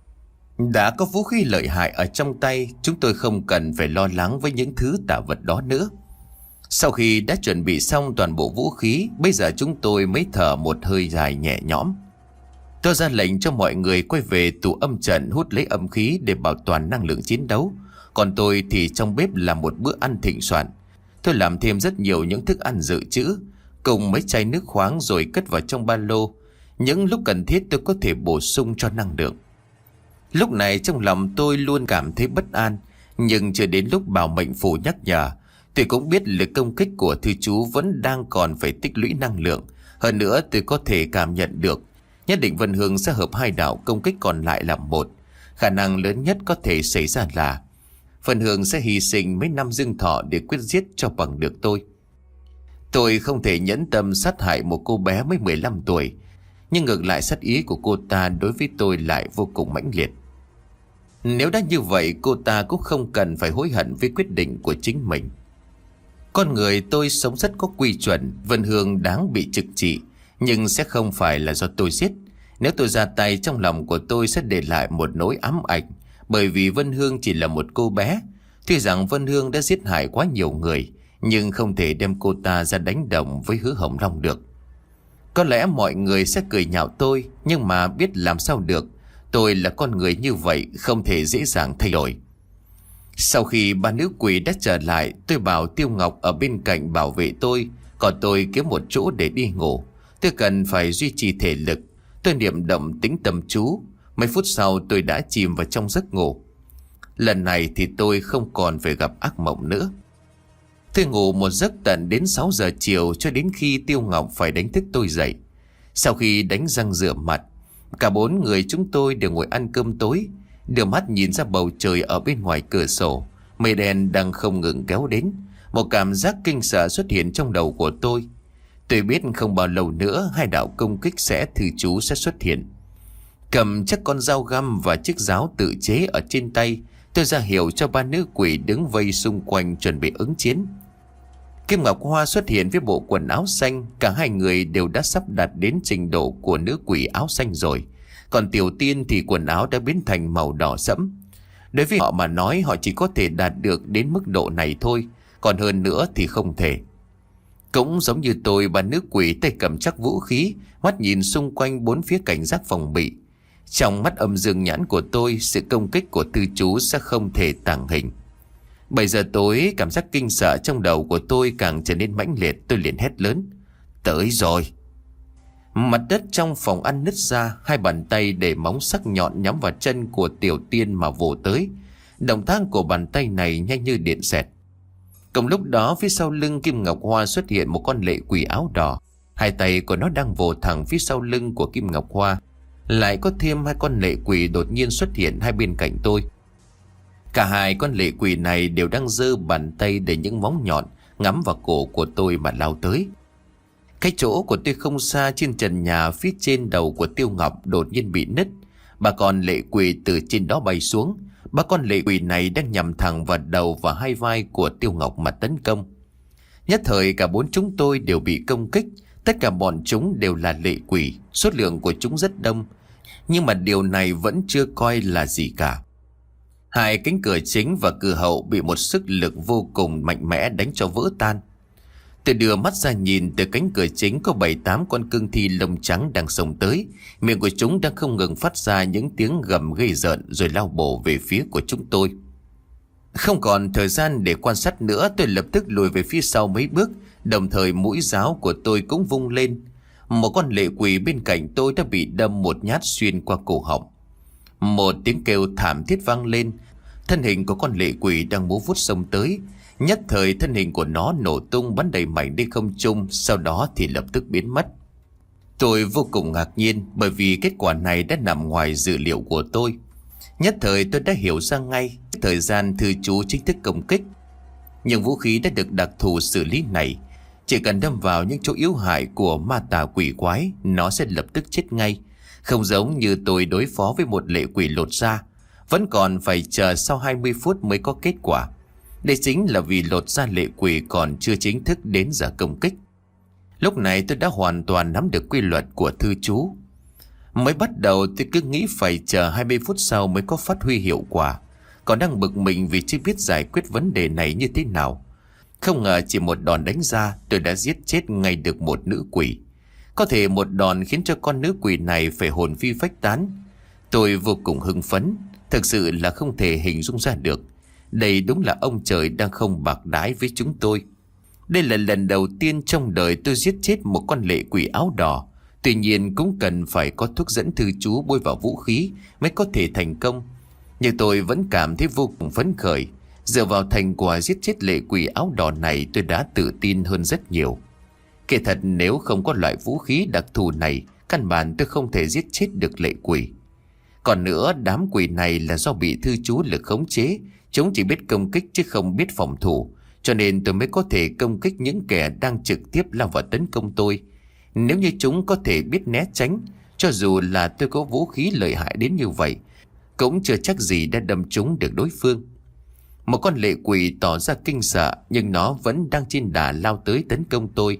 Đã có vũ khí lợi hại ở trong tay, chúng tôi không cần phải lo lắng với những thứ tà vật đó nữa. Sau khi đã chuẩn bị xong toàn bộ vũ khí, bây giờ chúng tôi mới thở một hơi dài nhẹ nhõm. Tôi ra lệnh cho mọi người quay về tủ âm trận hút lấy âm khí để bảo toàn năng lượng chiến đấu. Còn tôi thì trong bếp làm một bữa ăn thịnh soạn. Tôi làm thêm rất nhiều những thức ăn dự trữ, cùng mấy chai nước khoáng rồi cất vào trong ba lô. Những lúc cần thiết tôi có thể bổ sung cho năng lượng. Lúc này trong lòng tôi luôn cảm thấy bất an, nhưng chưa đến lúc bảo mệnh phù nhắc nhở. Tôi cũng biết lực công kích của thư chú vẫn đang còn phải tích lũy năng lượng. Hơn nữa tôi có thể cảm nhận được nhất định Vân Hương sẽ hợp hai đạo công kích còn lại làm một. Khả năng lớn nhất có thể xảy ra là Vân Hương sẽ hy sinh mấy năm dương thọ để quyết giết cho bằng được tôi. Tôi không thể nhẫn tâm sát hại một cô bé mới mười lăm tuổi, nhưng ngược lại sát ý của cô ta đối với tôi lại vô cùng mãnh liệt. Nếu đã như vậy, cô ta cũng không cần phải hối hận với quyết định của chính mình. Con người tôi sống rất có quy chuẩn, Vân Hương đáng bị trực trị, nhưng sẽ không phải là do tôi giết. Nếu tôi ra tay, trong lòng của tôi sẽ để lại một nỗi ám ảnh, bởi vì Vân Hương chỉ là một cô bé. Tuy rằng Vân Hương đã giết hại quá nhiều người, nhưng không thể đem cô ta ra đánh đồng với Hứa Hồng Long được. Có lẽ mọi người sẽ cười nhạo tôi, nhưng mà biết làm sao được. Tôi là con người như vậy, không thể dễ dàng thay đổi. Sau khi ba nữ quỷ đã trở lại, tôi bảo Tiêu Ngọc ở bên cạnh bảo vệ tôi, còn tôi kiếm một chỗ để đi ngủ. Tôi cần phải duy trì thể lực. Tôi niệm động tính tâm chú. Mấy phút sau tôi đã chìm vào trong giấc ngủ. Lần này thì tôi không còn phải gặp ác mộng nữa. Tôi ngủ một giấc tận đến sáu giờ chiều, cho đến khi Tiêu Ngọc phải đánh thức tôi dậy. Sau khi đánh răng rửa mặt, cả bốn người chúng tôi đều ngồi ăn cơm tối, đưa mắt nhìn ra bầu trời ở bên ngoài cửa sổ. Mây đen đang không ngừng kéo đến. Một cảm giác kinh sợ xuất hiện trong đầu của tôi. Tôi biết không bao lâu nữa hai đạo công kích sẽ thư chú sẽ xuất hiện. Cầm chắc con dao găm và chiếc giáo tự chế ở trên tay, tôi ra hiệu cho ba nữ quỷ đứng vây xung quanh chuẩn bị ứng chiến. Kim Ngọc Hoa xuất hiện với bộ quần áo xanh. Cả hai người đều đã sắp đạt đến trình độ của nữ quỷ áo xanh rồi. Còn Tiểu Tiên thì quần áo đã biến thành màu đỏ sẫm. Đối với họ mà nói, họ chỉ có thể đạt được đến mức độ này thôi, còn hơn nữa thì không thể. Cũng giống như tôi, bà nữ quỷ tay cầm chắc vũ khí, mắt nhìn xung quanh bốn phía cảnh giác phòng bị. Trong mắt âm dương nhãn của tôi, sự công kích của tư chú sẽ không thể tàng hình. Bảy giờ tối, cảm giác kinh sợ trong đầu của tôi càng trở nên mãnh liệt. Tôi liền hét lớn: tới rồi! Mặt đất trong phòng ăn nứt ra, hai bàn tay để móng sắc nhọn nhắm vào chân của Tiểu Tiên mà vồ tới. Động tác của bàn tay này nhanh như điện xẹt. Cùng lúc đó, phía sau lưng Kim Ngọc Hoa xuất hiện một con lệ quỷ áo đỏ. Hai tay của nó đang vồ thẳng phía sau lưng của Kim Ngọc Hoa. Lại có thêm hai con lệ quỷ đột nhiên xuất hiện hai bên cạnh tôi. Cả hai con lệ quỷ này đều đang giơ bàn tay để những móng nhọn ngắm vào cổ của tôi mà lao tới. Cái chỗ của tôi không xa, trên trần nhà phía trên đầu của Tiêu Ngọc đột nhiên bị nứt. Ba con lệ quỷ từ trên đó bay xuống. Ba con lệ quỷ này đang nhằm thẳng vào đầu và hai vai của Tiêu Ngọc mà tấn công. Nhất thời cả bốn chúng tôi đều bị công kích. Tất cả bọn chúng đều là lệ quỷ, số lượng của chúng rất đông. Nhưng mà điều này vẫn chưa coi là gì cả. Hai cánh cửa chính và cửa hậu bị một sức lực vô cùng mạnh mẽ đánh cho vỡ tan. Tôi đưa mắt ra nhìn, từ cánh cửa chính có bảy tám con cương thi lông trắng đang xông tới. Miệng của chúng đang không ngừng phát ra những tiếng gầm gây rợn rồi lao bổ về phía của chúng tôi. Không còn thời gian để quan sát nữa, tôi lập tức lùi về phía sau mấy bước. Đồng thời mũi giáo của tôi cũng vung lên. Một con lệ quỷ bên cạnh tôi đã bị đâm một nhát xuyên qua cổ họng. Một tiếng kêu thảm thiết vang lên. Thân hình của con lệ quỷ đang múa vuốt xông tới. Nhất thời thân hình của nó nổ tung bắn đầy mảnh đi không trung, sau đó thì lập tức biến mất. Tôi vô cùng ngạc nhiên bởi vì kết quả này đã nằm ngoài dự liệu của tôi. Nhất thời tôi đã hiểu ra ngay thời gian thư chú chính thức công kích. Nhưng vũ khí đã được đặc thù xử lý này, chỉ cần đâm vào những chỗ yếu hại của ma tà quỷ quái, nó sẽ lập tức chết ngay. Không giống như tôi đối phó với một lệ quỷ lột da, vẫn còn phải chờ sau hai mươi phút mới có kết quả. Đây chính là vì lột da lệ quỷ còn chưa chính thức đến giờ công kích. Lúc này tôi đã hoàn toàn nắm được quy luật của thư chú. Mới bắt đầu tôi cứ nghĩ phải chờ hai mươi phút sau mới có phát huy hiệu quả, còn đang bực mình vì chưa biết giải quyết vấn đề này như thế nào. Không ngờ chỉ một đòn đánh ra tôi đã giết chết ngay được một nữ quỷ. Có thể một đòn khiến cho con nữ quỷ này phải hồn phi phách tán. Tôi vô cùng hưng phấn, thực sự là không thể hình dung ra được. Đây đúng là ông trời đang không bạc đãi với chúng tôi. Đây là lần đầu tiên trong đời tôi giết chết một con lệ quỷ áo đỏ. Tuy nhiên cũng cần phải có thuốc dẫn thư chú bôi vào vũ khí mới có thể thành công. Nhưng tôi vẫn cảm thấy vô cùng phấn khởi. Dựa vào thành quả giết chết lệ quỷ áo đỏ này, tôi đã tự tin hơn rất nhiều. Kể thật, nếu không có loại vũ khí đặc thù này, căn bản tôi không thể giết chết được lệ quỷ. Còn nữa, đám quỷ này là do bị thư chú lực khống chế. Chúng chỉ biết công kích chứ không biết phòng thủ, cho nên tôi mới có thể công kích những kẻ đang trực tiếp lao vào tấn công tôi. Nếu như chúng có thể biết né tránh, cho dù là tôi có vũ khí lợi hại đến như vậy, cũng chưa chắc gì đã đâm trúng được đối phương. Một con lệ quỷ tỏ ra kinh sợ, nhưng nó vẫn đang trên đà lao tới tấn công tôi.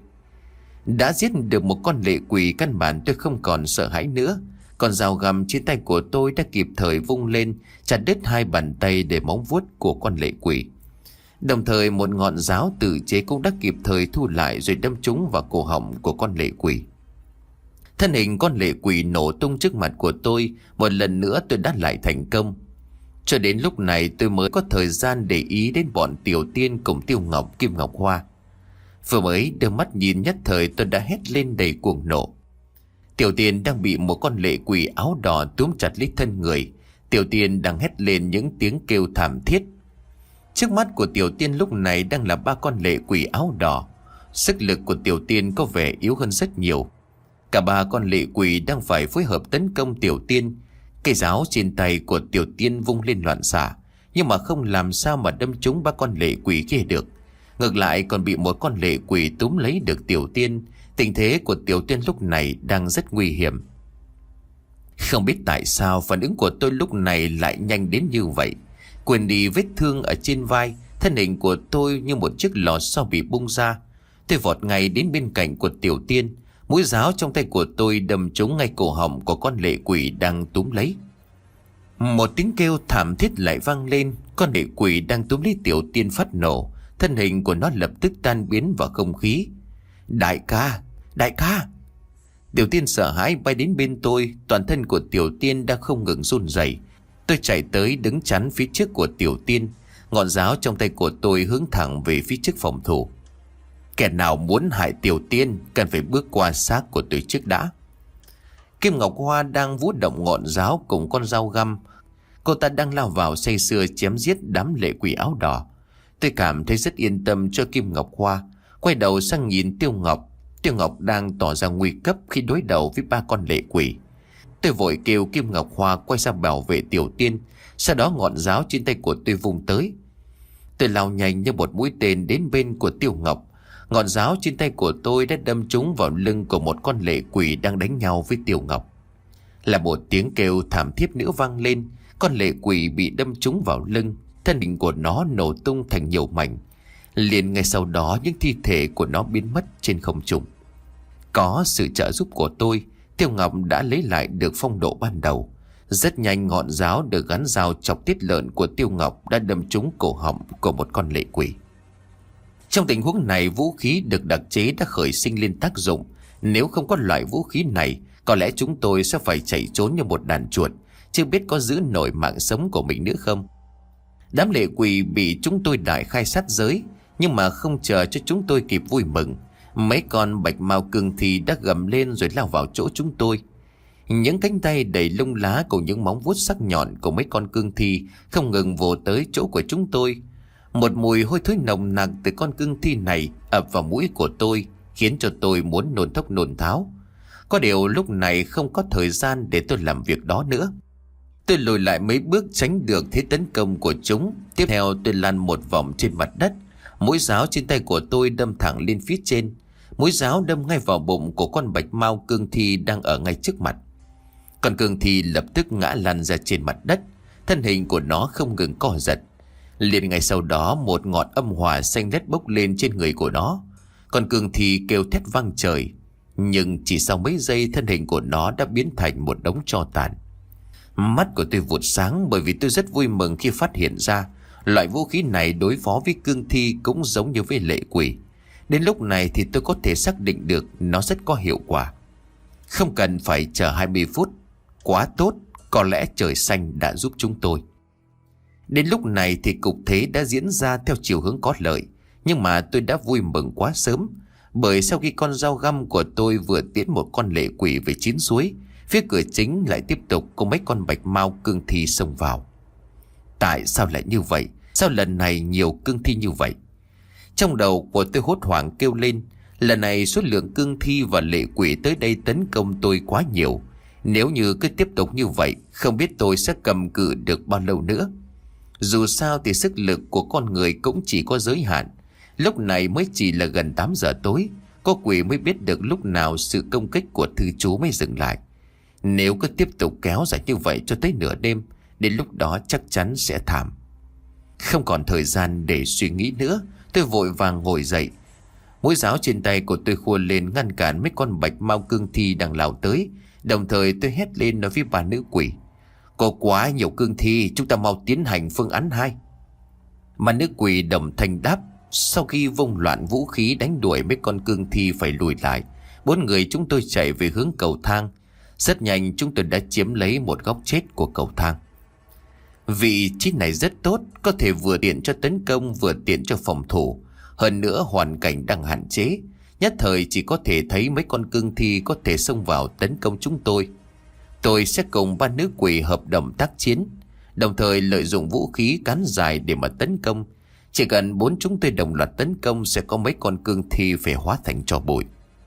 Đã giết được một con lệ quỷ, căn bản tôi không còn sợ hãi nữa. Còn dao găm trên tay của tôi đã kịp thời vung lên, chặt đứt hai bàn tay để móng vuốt của con lệ quỷ. Đồng thời một ngọn giáo tự chế cũng đã kịp thời thu lại rồi đâm trúng vào cổ họng của con lệ quỷ. Thân hình con lệ quỷ nổ tung trước mặt của tôi. Một lần nữa tôi đã lại thành công. Cho đến lúc này tôi mới có thời gian để ý đến bọn Tiểu Tiên cùng Tiêu Ngọc, Kim Ngọc Hoa. Vừa mới đưa mắt nhìn, nhất thời tôi đã hét lên đầy cuồng nộ. Tiểu Tiên đang bị một con lệ quỷ áo đỏ túm chặt lấy thân người. Tiểu Tiên đang hét lên những tiếng kêu thảm thiết. Trước mắt của Tiểu Tiên lúc này đang là ba con lệ quỷ áo đỏ. Sức lực của Tiểu Tiên có vẻ yếu hơn rất nhiều. Cả ba con lệ quỷ đang phải phối hợp tấn công Tiểu Tiên. Cây giáo trên tay của Tiểu Tiên vung lên loạn xạ, nhưng mà không làm sao mà đâm trúng ba con lệ quỷ kia được. Ngược lại còn bị một con lệ quỷ túm lấy được Tiểu Tiên. Tình thế của Tiểu Tiên lúc này đang rất nguy hiểm. Không biết tại sao phản ứng của tôi lúc này lại nhanh đến như vậy. Quên đi vết thương ở trên vai, thân hình của tôi như một chiếc lò xo bị bung ra. Tôi vọt ngay đến bên cạnh của Tiểu Tiên. Mũi giáo trong tay của tôi đâm trúng ngay cổ họng của con lệ quỷ đang túm lấy. Một tiếng kêu thảm thiết lại vang lên. Con lệ quỷ đang túm lấy Tiểu Tiên phát nổ. Thân hình của nó lập tức tan biến vào không khí. Đại ca, đại ca! Tiểu Tiên sợ hãi bay đến bên tôi. Toàn thân của Tiểu Tiên đang không ngừng run rẩy. Tôi chạy tới đứng chắn phía trước của Tiểu Tiên. Ngọn giáo trong tay của tôi hướng thẳng về phía trước phòng thủ. Kẻ nào muốn hại Tiểu Tiên cần phải bước qua xác của tôi trước đã. Kim Ngọc Hoa đang vũ động ngọn giáo cùng con dao găm. Cô ta đang lao vào say sưa chém giết đám lệ quỷ áo đỏ. Tôi cảm thấy rất yên tâm cho Kim Ngọc Hoa. Quay đầu sang nhìn Tiêu Ngọc. Tiêu Ngọc đang tỏ ra nguy cấp khi đối đầu với ba con lệ quỷ. Tôi vội kêu Kim Ngọc Hoa quay sang bảo vệ Tiểu Tiên. Sau đó ngọn giáo trên tay của tôi vung tới. Tôi lao nhanh như một mũi tên đến bên của Tiêu Ngọc. Ngọn giáo trên tay của tôi đã đâm trúng vào lưng của một con lệ quỷ đang đánh nhau với Tiêu Ngọc. Là một tiếng kêu thảm thiết nữa vang lên. Con lệ quỷ bị đâm trúng vào lưng. Thân hình của nó nổ tung thành nhiều mảnh. Liền ngay sau đó những thi thể của nó biến mất trên không trung. Có sự trợ giúp của tôi, Tiêu Ngọc đã lấy lại được phong độ ban đầu. Rất nhanh ngọn giáo được gắn dao chọc tiết lợn của Tiêu Ngọc đã đâm trúng cổ họng của một con lệ quỷ. Trong tình huống này, vũ khí được đặc chế đã khởi sinh lên tác dụng. Nếu không có loại vũ khí này, có lẽ chúng tôi sẽ phải chạy trốn như một đàn chuột, chưa biết có giữ nổi mạng sống của mình nữa không. Đám lệ quỷ bị chúng tôi đại khai sát giới, nhưng mà không chờ cho chúng tôi kịp vui mừng, mấy con bạch mao cương thì đã gầm lên rồi lao vào chỗ chúng tôi. Những cánh tay đầy lông lá cùng những móng vuốt sắc nhọn của mấy con cương thi không ngừng vồ tới chỗ của chúng tôi. Một mùi hôi thối nồng nặc từ con cương thi này ập vào mũi của tôi, khiến cho tôi muốn nôn thốc nôn tháo. Có điều lúc này không có thời gian để tôi làm việc đó nữa. Tôi lùi lại mấy bước tránh được thế tấn công của chúng. Tiếp theo tôi lăn một vòng trên mặt đất. Mũi giáo trên tay của tôi đâm thẳng lên phía trên. Mũi giáo đâm ngay vào bụng của con bạch mao cương thi đang ở ngay trước mặt. Con cương thi lập tức ngã lăn ra trên mặt đất. Thân hình của nó không ngừng co giật. Liền ngay sau đó một ngọn âm hỏa xanh lét bốc lên trên người của nó. Con cương thi kêu thét vang trời. Nhưng chỉ sau mấy giây thân hình của nó đã biến thành một đống tro tàn. Mắt của tôi vụt sáng bởi vì tôi rất vui mừng khi phát hiện ra loại vũ khí này đối phó với cương thi cũng giống như với lệ quỷ. Đến lúc này thì tôi có thể xác định được nó rất có hiệu quả. Không cần phải chờ hai mươi phút. Quá tốt, có lẽ trời xanh đã giúp chúng tôi. Đến lúc này thì cục thế đã diễn ra theo chiều hướng có lợi. Nhưng mà tôi đã vui mừng quá sớm. Bởi sau khi con dao găm của tôi vừa tiễn một con lệ quỷ về chín suối, phía cửa chính lại tiếp tục có mấy con bạch mao cương thi xông vào. Tại sao lại như vậy? Sao lần này nhiều cương thi như vậy? Trong đầu của tôi hốt hoảng kêu lên. Lần này số lượng cương thi và lệ quỷ tới đây tấn công tôi quá nhiều. Nếu như cứ tiếp tục như vậy, không biết tôi sẽ cầm cự được bao lâu nữa. Dù sao thì sức lực của con người cũng chỉ có giới hạn. Lúc này mới chỉ là gần tám giờ tối. Có quỷ mới biết được lúc nào sự công kích của thư chú mới dừng lại. Nếu cứ tiếp tục kéo dài như vậy cho tới nửa đêm, đến lúc đó chắc chắn sẽ thảm. Không còn thời gian để suy nghĩ nữa, tôi vội vàng ngồi dậy. Mũi giáo trên tay của tôi khua lên ngăn cản mấy con bạch mao cương thi đang lao tới. Đồng thời tôi hét lên nói với bà nữ quỷ: có quá nhiều cương thi, chúng ta mau tiến hành phương án hai. Mà nữ quỷ đồng thanh đáp. Sau khi vung loạn vũ khí đánh đuổi mấy con cương thi phải lùi lại, bốn người chúng tôi chạy về hướng cầu thang. Rất nhanh chúng tôi đã chiếm lấy một góc chết của cầu thang. Vị trí này rất tốt, có thể vừa tiện cho tấn công vừa tiện cho phòng thủ. Hơn nữa hoàn cảnh đang hạn chế, nhất thời chỉ có thể thấy mấy con cương thi có thể xông vào tấn công chúng tôi. Tôi sẽ cùng ba nữ quỷ hợp đồng tác chiến, đồng thời lợi dụng vũ khí cán dài để mà tấn công. Chỉ cần bốn chúng tôi đồng loạt tấn công sẽ có mấy con cương thi phải hóa thành tro bụi.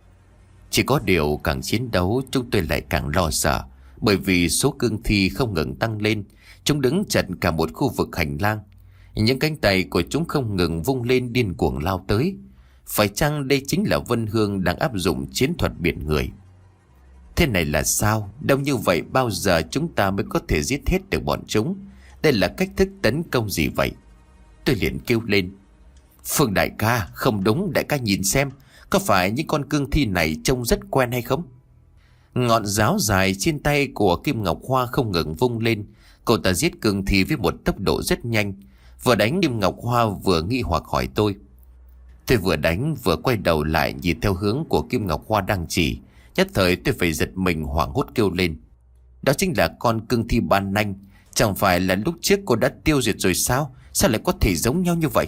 Chỉ có điều càng chiến đấu chúng tôi lại càng lo sợ, bởi vì số cương thi không ngừng tăng lên. Chúng đứng chật cả một khu vực hành lang. Những cánh tay của chúng không ngừng vung lên điên cuồng lao tới. Phải chăng đây chính là Vân Hương đang áp dụng chiến thuật biển người? Thế này là sao? Đông như vậy bao giờ chúng ta mới có thể giết hết được bọn chúng? Đây là cách thức tấn công gì vậy? Tôi liền kêu lên: Phương đại ca, không đúng, đại ca nhìn xem, có phải những con cương thi này trông rất quen hay không? Ngọn giáo dài trên tay của Kim Ngọc Hoa không ngừng vung lên. Cô ta giết cương thi với một tốc độ rất nhanh. Vừa đánh Kim Ngọc Hoa vừa nghi hoặc hỏi tôi. Tôi vừa đánh vừa quay đầu lại nhìn theo hướng của Kim Ngọc Hoa đang chỉ. Nhất thời tôi phải giật mình hoảng hốt kêu lên: đó chính là con cương thi ban nanh. Chẳng phải là lúc trước cô đã tiêu diệt rồi sao? Sao lại có thể giống nhau như vậy?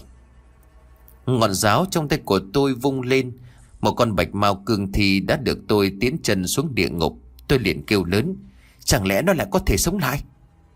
Ngọn giáo trong tay của tôi vung lên. Một con bạch mao cương thi đã được tôi tiến chân xuống địa ngục. Tôi liền kêu lớn: chẳng lẽ nó lại có thể sống lại?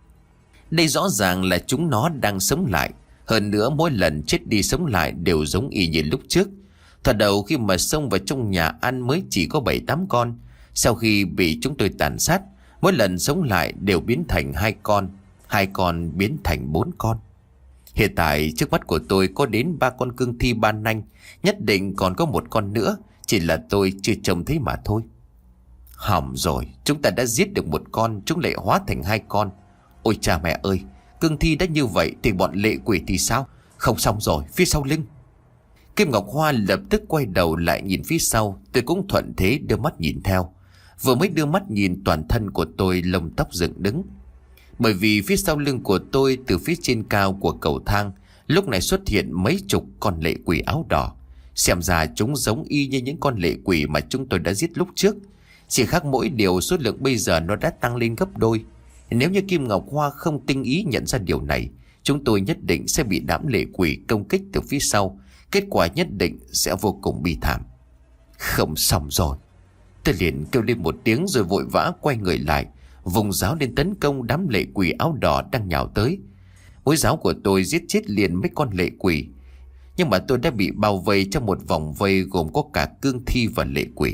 Đây rõ ràng là chúng nó đang sống lại. Hơn nữa mỗi lần chết đi sống lại đều giống y như lúc trước. Thoạt đầu khi mà xông vào trong nhà ăn mới chỉ có bảy tám con. Sau khi bị chúng tôi tàn sát, mỗi lần sống lại đều biến thành hai con. Hai con biến thành bốn con. Hiện tại trước mắt của tôi có đến ba con cương thi ban nanh. Nhất định còn có một con nữa, chỉ là tôi chưa trông thấy mà thôi. Hỏng rồi, chúng ta đã giết được một con, chúng lại hóa thành hai con. Ôi cha mẹ ơi, cương thi đã như vậy thì bọn lệ quỷ thì sao? Không xong rồi, phía sau lưng. Kim Ngọc Hoa lập tức quay đầu lại nhìn phía sau. Tôi cũng thuận thế đưa mắt nhìn theo. Vừa mới đưa mắt nhìn, toàn thân của tôi lông tóc dựng đứng. Bởi vì phía sau lưng của tôi, từ phía trên cao của cầu thang, lúc này xuất hiện mấy chục con lệ quỷ áo đỏ. Xem ra chúng giống y như những con lệ quỷ mà chúng tôi đã giết lúc trước. Chỉ khác mỗi điều số lượng bây giờ nó đã tăng lên gấp đôi. Nếu như Kim Ngọc Hoa không tinh ý nhận ra điều này, chúng tôi nhất định sẽ bị đám lệ quỷ công kích từ phía sau. Kết quả nhất định sẽ vô cùng bi thảm. Không xong rồi. Tôi liền kêu lên một tiếng rồi vội vã quay người lại, vùng giáo lên tấn công đám lệ quỷ áo đỏ đang nhào tới. Mũi giáo của tôi giết chết liền mấy con lệ quỷ, nhưng mà tôi đã bị bao vây trong một vòng vây gồm có cả cương thi và lệ quỷ.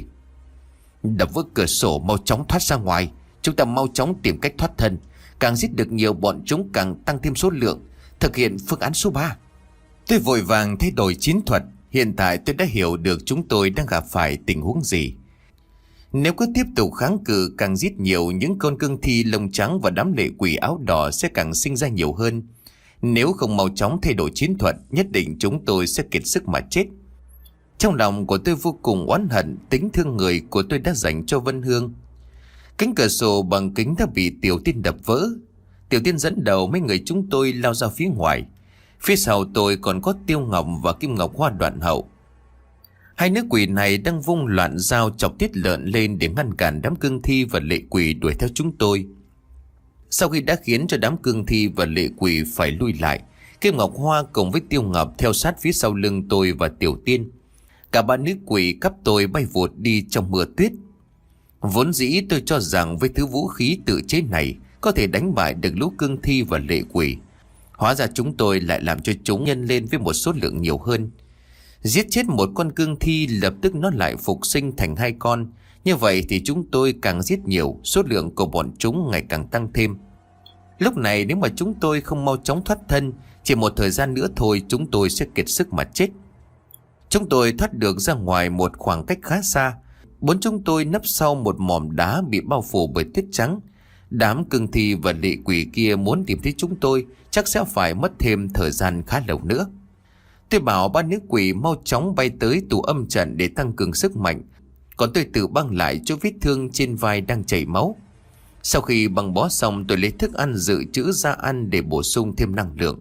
Đập vỡ cửa sổ, mau chóng thoát ra ngoài. Chúng ta mau chóng tìm cách thoát thân. Càng giết được nhiều bọn chúng càng tăng thêm số lượng. Thực hiện phương án số ba. Tôi vội vàng thay đổi chiến thuật. Hiện tại tôi đã hiểu được chúng tôi đang gặp phải tình huống gì. Nếu cứ tiếp tục kháng cự, càng giết nhiều, những con cương thi lông trắng và đám lệ quỷ áo đỏ sẽ càng sinh ra nhiều hơn. Nếu không mau chóng thay đổi chiến thuật, nhất định chúng tôi sẽ kiệt sức mà chết. Trong lòng của tôi vô cùng oán hận tính thương người của tôi đã dành cho Vân Hương. Cánh cửa sổ bằng kính đã bị Tiểu Tiên đập vỡ. Tiểu Tiên dẫn đầu mấy người chúng tôi lao ra phía ngoài. Phía sau tôi còn có Tiêu Ngọc và Kim Ngọc Hoa Đoạn Hậu. Hai nữ quỷ này đang vung loạn dao chọc tiết lợn lên để ngăn cản đám cương thi và lệ quỷ đuổi theo chúng tôi. Sau khi đã khiến cho đám cương thi và lệ quỷ phải lui lại, Kim Ngọc Hoa cùng với Tiêu Ngọc theo sát phía sau lưng tôi và Tiểu Tiên. Cả ba nữ quỷ cắp tôi bay vụt đi trong mưa tuyết. Vốn dĩ tôi cho rằng với thứ vũ khí tự chế này có thể đánh bại được lũ cương thi và lệ quỷ. Hóa ra chúng tôi lại làm cho chúng nhân lên với một số lượng nhiều hơn. Giết chết một con cương thi, lập tức nó lại phục sinh thành hai con. Như vậy thì chúng tôi càng giết nhiều, số lượng của bọn chúng ngày càng tăng thêm. Lúc này nếu mà chúng tôi không mau chóng thoát thân, chỉ một thời gian nữa thôi chúng tôi sẽ kiệt sức mà chết. Chúng tôi thoát được ra ngoài một khoảng cách khá xa. Bốn chúng tôi nấp sau một mỏm đá bị bao phủ bởi tuyết trắng. Đám cương thi và lệ quỷ kia muốn tìm thấy chúng tôi chắc sẽ phải mất thêm thời gian khá lâu nữa. Tôi bảo ba nữ quỷ mau chóng bay tới tủ âm trận để tăng cường sức mạnh, còn tôi tự băng lại chỗ vết thương trên vai đang chảy máu. Sau khi băng bó xong, tôi lấy thức ăn dự trữ ra ăn để bổ sung thêm năng lượng.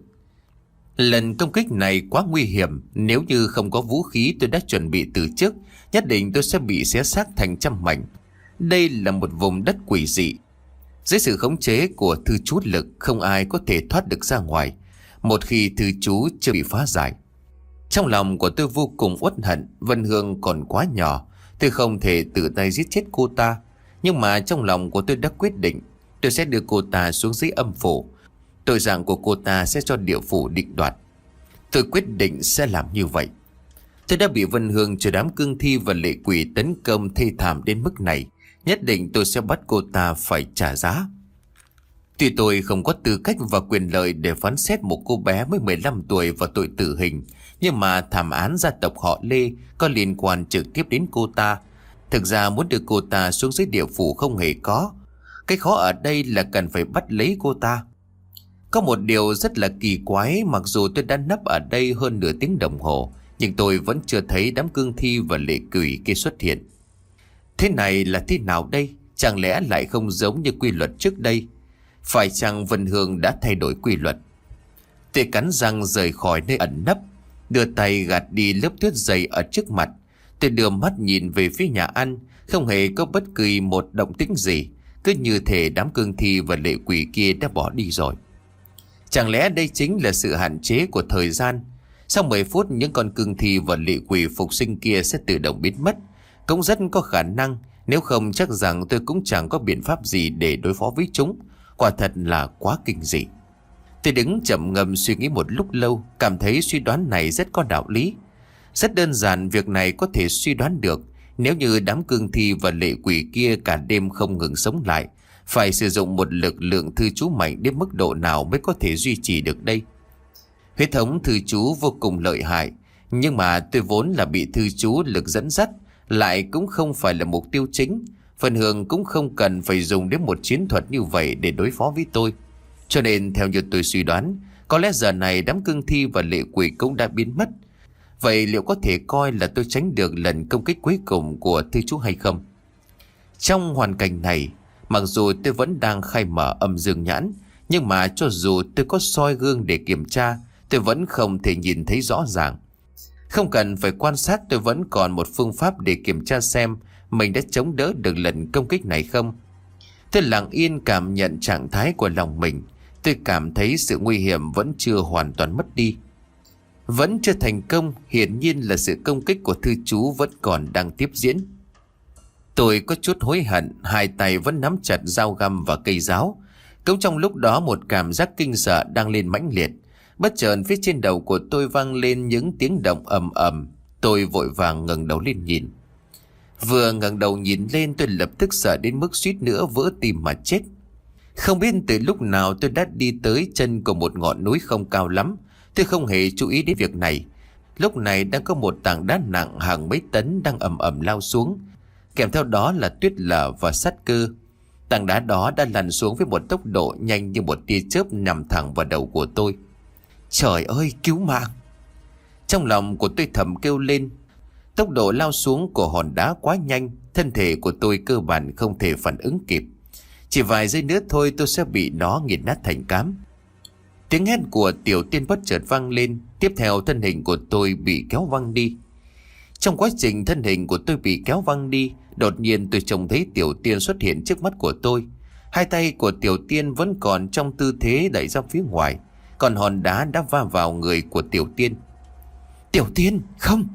Lần công kích này quá nguy hiểm, nếu như không có vũ khí tôi đã chuẩn bị từ trước, nhất định tôi sẽ bị xé xác thành trăm mảnh. Đây là một vùng đất quỷ dị. Dưới sự khống chế của thư chú lực, không ai có thể thoát được ra ngoài, một khi thư chú chưa bị phá giải. Trong lòng của tôi vô cùng uất hận. Vân Hương còn quá nhỏ, tôi không thể tự tay giết chết cô ta. Nhưng mà trong lòng của tôi đã quyết định, tôi sẽ đưa cô ta xuống dưới âm phủ. Tội trạng của cô ta sẽ cho địa phủ định đoạt. Tôi quyết định sẽ làm như vậy. Tôi đã bị Vân Hương cho đám cương thi và lệ quỷ tấn công thê thảm đến mức này, nhất định tôi sẽ bắt cô ta phải trả giá. Tuy tôi không có tư cách và quyền lợi để phán xét một cô bé mới mười lăm tuổi vào tội tử hình, nhưng mà thảm án gia tộc họ Lê có liên quan trực tiếp đến cô ta. Thực ra muốn đưa cô ta xuống dưới địa phủ không hề có. Cái khó ở đây là cần phải bắt lấy cô ta. Có một điều rất là kỳ quái, mặc dù tôi đã nấp ở đây hơn nửa tiếng đồng hồ, nhưng tôi vẫn chưa thấy đám cương thi và lệ quỷ kia xuất hiện. Thế này là thế nào đây? Chẳng lẽ lại không giống như quy luật trước đây? Phải chăng Vân Hương đã thay đổi quy luật? Tôi cắn răng rời khỏi nơi ẩn nấp, đưa tay gạt đi lớp tuyết dày ở trước mặt. Tôi đưa mắt nhìn về phía nhà ăn, không hề có bất kỳ một động tĩnh gì, cứ như thể đám cương thi và lệ quỷ kia đã bỏ đi rồi. Chẳng lẽ đây chính là sự hạn chế của thời gian? Sau mười phút những con cương thi và lệ quỷ phục sinh kia sẽ tự động biến mất. Cũng rất có khả năng, nếu không chắc rằng tôi cũng chẳng có biện pháp gì để đối phó với chúng. Quả thật là quá kinh dị. Tôi đứng chậm ngâm suy nghĩ một lúc lâu, cảm thấy suy đoán này rất có đạo lý. Rất đơn giản, việc này có thể suy đoán được. Nếu như đám cương thi và lệ quỷ kia cả đêm không ngừng sống lại, phải sử dụng một lực lượng thư chú mạnh đến mức độ nào mới có thể duy trì được đây? Huyết thống thư chú vô cùng lợi hại, nhưng mà tôi vốn là bị thư chú lực dẫn dắt, lại cũng không phải là mục tiêu chính. Vân Hương cũng không cần phải dùng đến một chiến thuật như vậy để đối phó với tôi. Cho nên theo như tôi suy đoán, có lẽ giờ này đám cương thi và lệ quỷ cũng đã biến mất. Vậy liệu có thể coi là tôi tránh được lần công kích cuối cùng của thư chú hay không? Trong hoàn cảnh này, mặc dù tôi vẫn đang khai mở âm dương nhãn, nhưng mà cho dù tôi có soi gương để kiểm tra, tôi vẫn không thể nhìn thấy rõ ràng. Không cần phải quan sát, tôi vẫn còn một phương pháp để kiểm tra xem mình đã chống đỡ được lần công kích này không. Tôi lặng yên cảm nhận trạng thái của lòng mình. Tôi cảm thấy sự nguy hiểm vẫn chưa hoàn toàn mất đi, vẫn chưa thành công. Hiển nhiên là sự công kích của thư chú vẫn còn đang tiếp diễn. Tôi có chút hối hận, hai tay vẫn nắm chặt dao găm và cây giáo. Cũng trong lúc đó một cảm giác kinh sợ đang lên mãnh liệt. Bất chợt phía trên đầu của tôi vang lên những tiếng động ầm ầm. Tôi vội vàng ngẩng đầu lên nhìn. Vừa ngẩng đầu nhìn lên, tôi lập tức sợ đến mức suýt nữa vỡ tim mà chết. Không biết từ lúc nào tôi đã đi tới chân của một ngọn núi không cao lắm. Tôi không hề chú ý đến việc này. Lúc này đang có một tảng đá nặng hàng mấy tấn đang ầm ầm lao xuống, kèm theo đó là tuyết lở và sắt cơ. Tảng đá đó đã lăn xuống với một tốc độ nhanh như một tia chớp nhằm thẳng vào đầu của tôi. Trời ơi, cứu mạng! Trong lòng của tôi thầm kêu lên. Tốc độ lao xuống của hòn đá quá nhanh, thân thể của tôi cơ bản không thể phản ứng kịp. Chỉ vài giây nữa thôi tôi sẽ bị nó nghiền nát thành cám. Tiếng hét của Tiểu Tiên bất chợt vang lên. Tiếp theo thân hình của tôi bị kéo văng đi. Trong quá trình thân hình của tôi bị kéo văng đi, đột nhiên tôi trông thấy Tiểu Tiên xuất hiện trước mắt của tôi. Hai tay của Tiểu Tiên vẫn còn trong tư thế đẩy ra phía ngoài, còn hòn đá đã va vào người của Tiểu Tiên. Tiểu Tiên, không!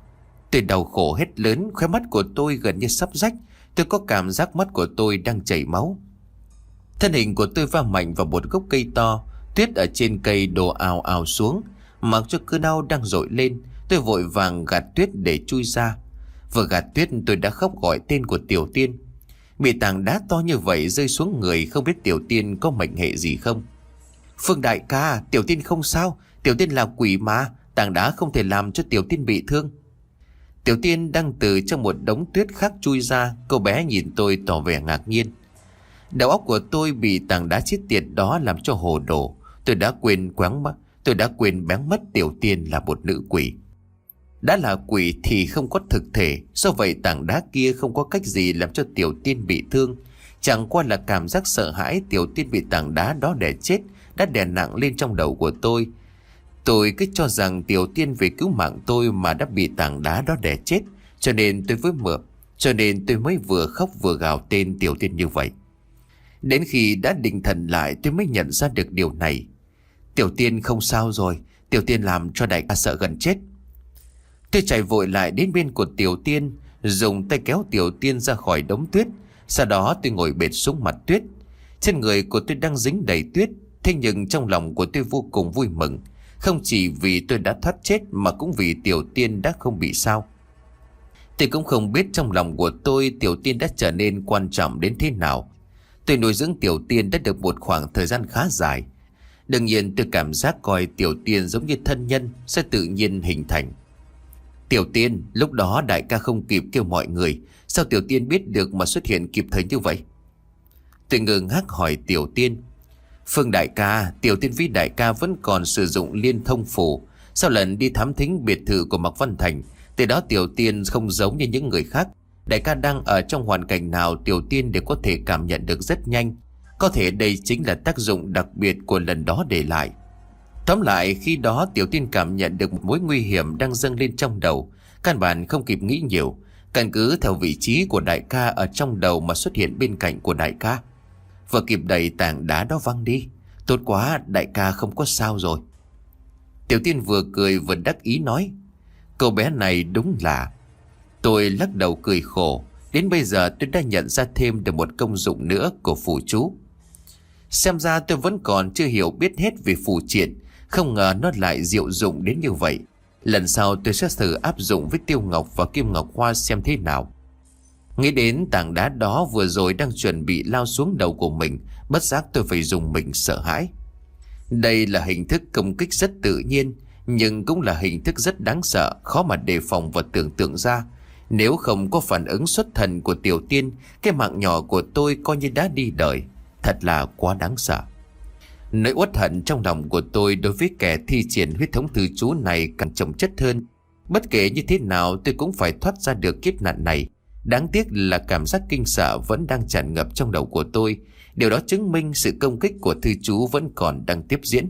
Tôi đau khổ hét lớn, khóe mắt của tôi gần như sắp rách. Tôi có cảm giác mắt của tôi đang chảy máu. Thân hình của tôi va mạnh vào một gốc cây to. Tuyết ở trên cây đổ ào ào xuống. Mặc cho cơn đau đang dội lên, tôi vội vàng gạt tuyết để chui ra. Vừa gạt tuyết tôi đã khóc gọi tên của Tiểu Tiên. Bị tảng đá to như vậy rơi xuống người, không biết Tiểu Tiên có mệnh hệ gì không. Phương đại ca, Tiểu Tiên không sao. Tiểu Tiên là quỷ mà, tảng đá không thể làm cho Tiểu Tiên bị thương. Tiểu Tiên đang từ trong một đống tuyết khác chui ra. Cô bé nhìn tôi tỏ vẻ ngạc nhiên. Đầu óc của tôi bị tảng đá chết tiệt đó làm cho hồ đồ. Tôi đã quên quáng mất Tôi đã quên bén mất Tiểu Tiên là một nữ quỷ. Đã là quỷ thì không có thực thể, do vậy tảng đá kia không có cách gì làm cho Tiểu Tiên bị thương. Chẳng qua là cảm giác sợ hãi Tiểu Tiên bị tảng đá đó đè chết đã đè nặng lên trong đầu của tôi. Tôi cứ cho rằng Tiểu Tiên vì cứu mạng tôi mà đã bị tảng đá đó đè chết, cho nên tôi với mượn cho nên tôi mới vừa khóc vừa gào tên Tiểu Tiên như vậy. Đến khi đã định thần lại tôi mới nhận ra được điều này. Tiểu Tiên không sao rồi, Tiểu Tiên làm cho đại ca sợ gần chết. Tôi chạy vội lại đến bên của Tiểu Tiên, dùng tay kéo Tiểu Tiên ra khỏi đống tuyết. Sau đó tôi ngồi bệt xuống mặt tuyết. Trên người của tôi đang dính đầy tuyết. Thế nhưng trong lòng của tôi vô cùng vui mừng, không chỉ vì tôi đã thoát chết mà cũng vì Tiểu Tiên đã không bị sao. Tôi cũng không biết trong lòng của tôi Tiểu Tiên đã trở nên quan trọng đến thế nào. Tôi nuôi dưỡng Tiểu Tiên đã được một khoảng thời gian khá dài. Đương nhiên tôi cảm giác coi Tiểu Tiên giống như thân nhân sẽ tự nhiên hình thành. Tiểu Tiên, lúc đó đại ca không kịp kêu mọi người, sao Tiểu Tiên biết được mà xuất hiện kịp thời như vậy? Tôi ngơ ngác hỏi Tiểu Tiên. Phương đại ca, Tiểu Tiên với đại ca vẫn còn sử dụng liên thông phù. Sau lần đi thám thính biệt thự của Mạc Văn Thành, từ đó Tiểu Tiên không giống như những người khác. Đại ca đang ở trong hoàn cảnh nào Tiểu Tiên đều có thể cảm nhận được rất nhanh. Có thể đây chính là tác dụng đặc biệt của lần đó để lại. Tóm lại khi đó Tiểu Tiên cảm nhận được một mối nguy hiểm đang dâng lên trong đầu. Căn bản không kịp nghĩ nhiều, căn cứ theo vị trí của đại ca ở trong đầu mà xuất hiện bên cạnh của đại ca. Vừa kịp đẩy tảng đá đó văng đi. Tốt quá, đại ca không có sao rồi. Tiểu Tiên vừa cười vừa đắc ý nói. Cô bé này đúng là... Tôi lắc đầu cười khổ. Đến bây giờ tôi đã nhận ra thêm được một công dụng nữa của phù chú. Xem ra tôi vẫn còn chưa hiểu biết hết về phù triện. Không ngờ nó lại diệu dụng đến như vậy. Lần sau tôi sẽ thử áp dụng với Tiêu Ngọc và Kim Ngọc Hoa xem thế nào. Nghĩ đến tảng đá đó vừa rồi đang chuẩn bị lao xuống đầu của mình, bất giác tôi phải dùng mình sợ hãi. Đây là hình thức công kích rất tự nhiên, nhưng cũng là hình thức rất đáng sợ, khó mà đề phòng và tưởng tượng ra. Nếu không có phản ứng xuất thần của Tiểu Tiên, cái mạng nhỏ của tôi coi như đã đi đời. Thật là quá đáng sợ. Nỗi uất hận trong lòng của tôi đối với kẻ thi triển huyết thống thư chú này càng chồng chất hơn. Bất kể như thế nào tôi cũng phải thoát ra được kiếp nạn này. Đáng tiếc là cảm giác kinh sợ vẫn đang tràn ngập trong đầu của tôi. Điều đó chứng minh sự công kích của thư chú vẫn còn đang tiếp diễn.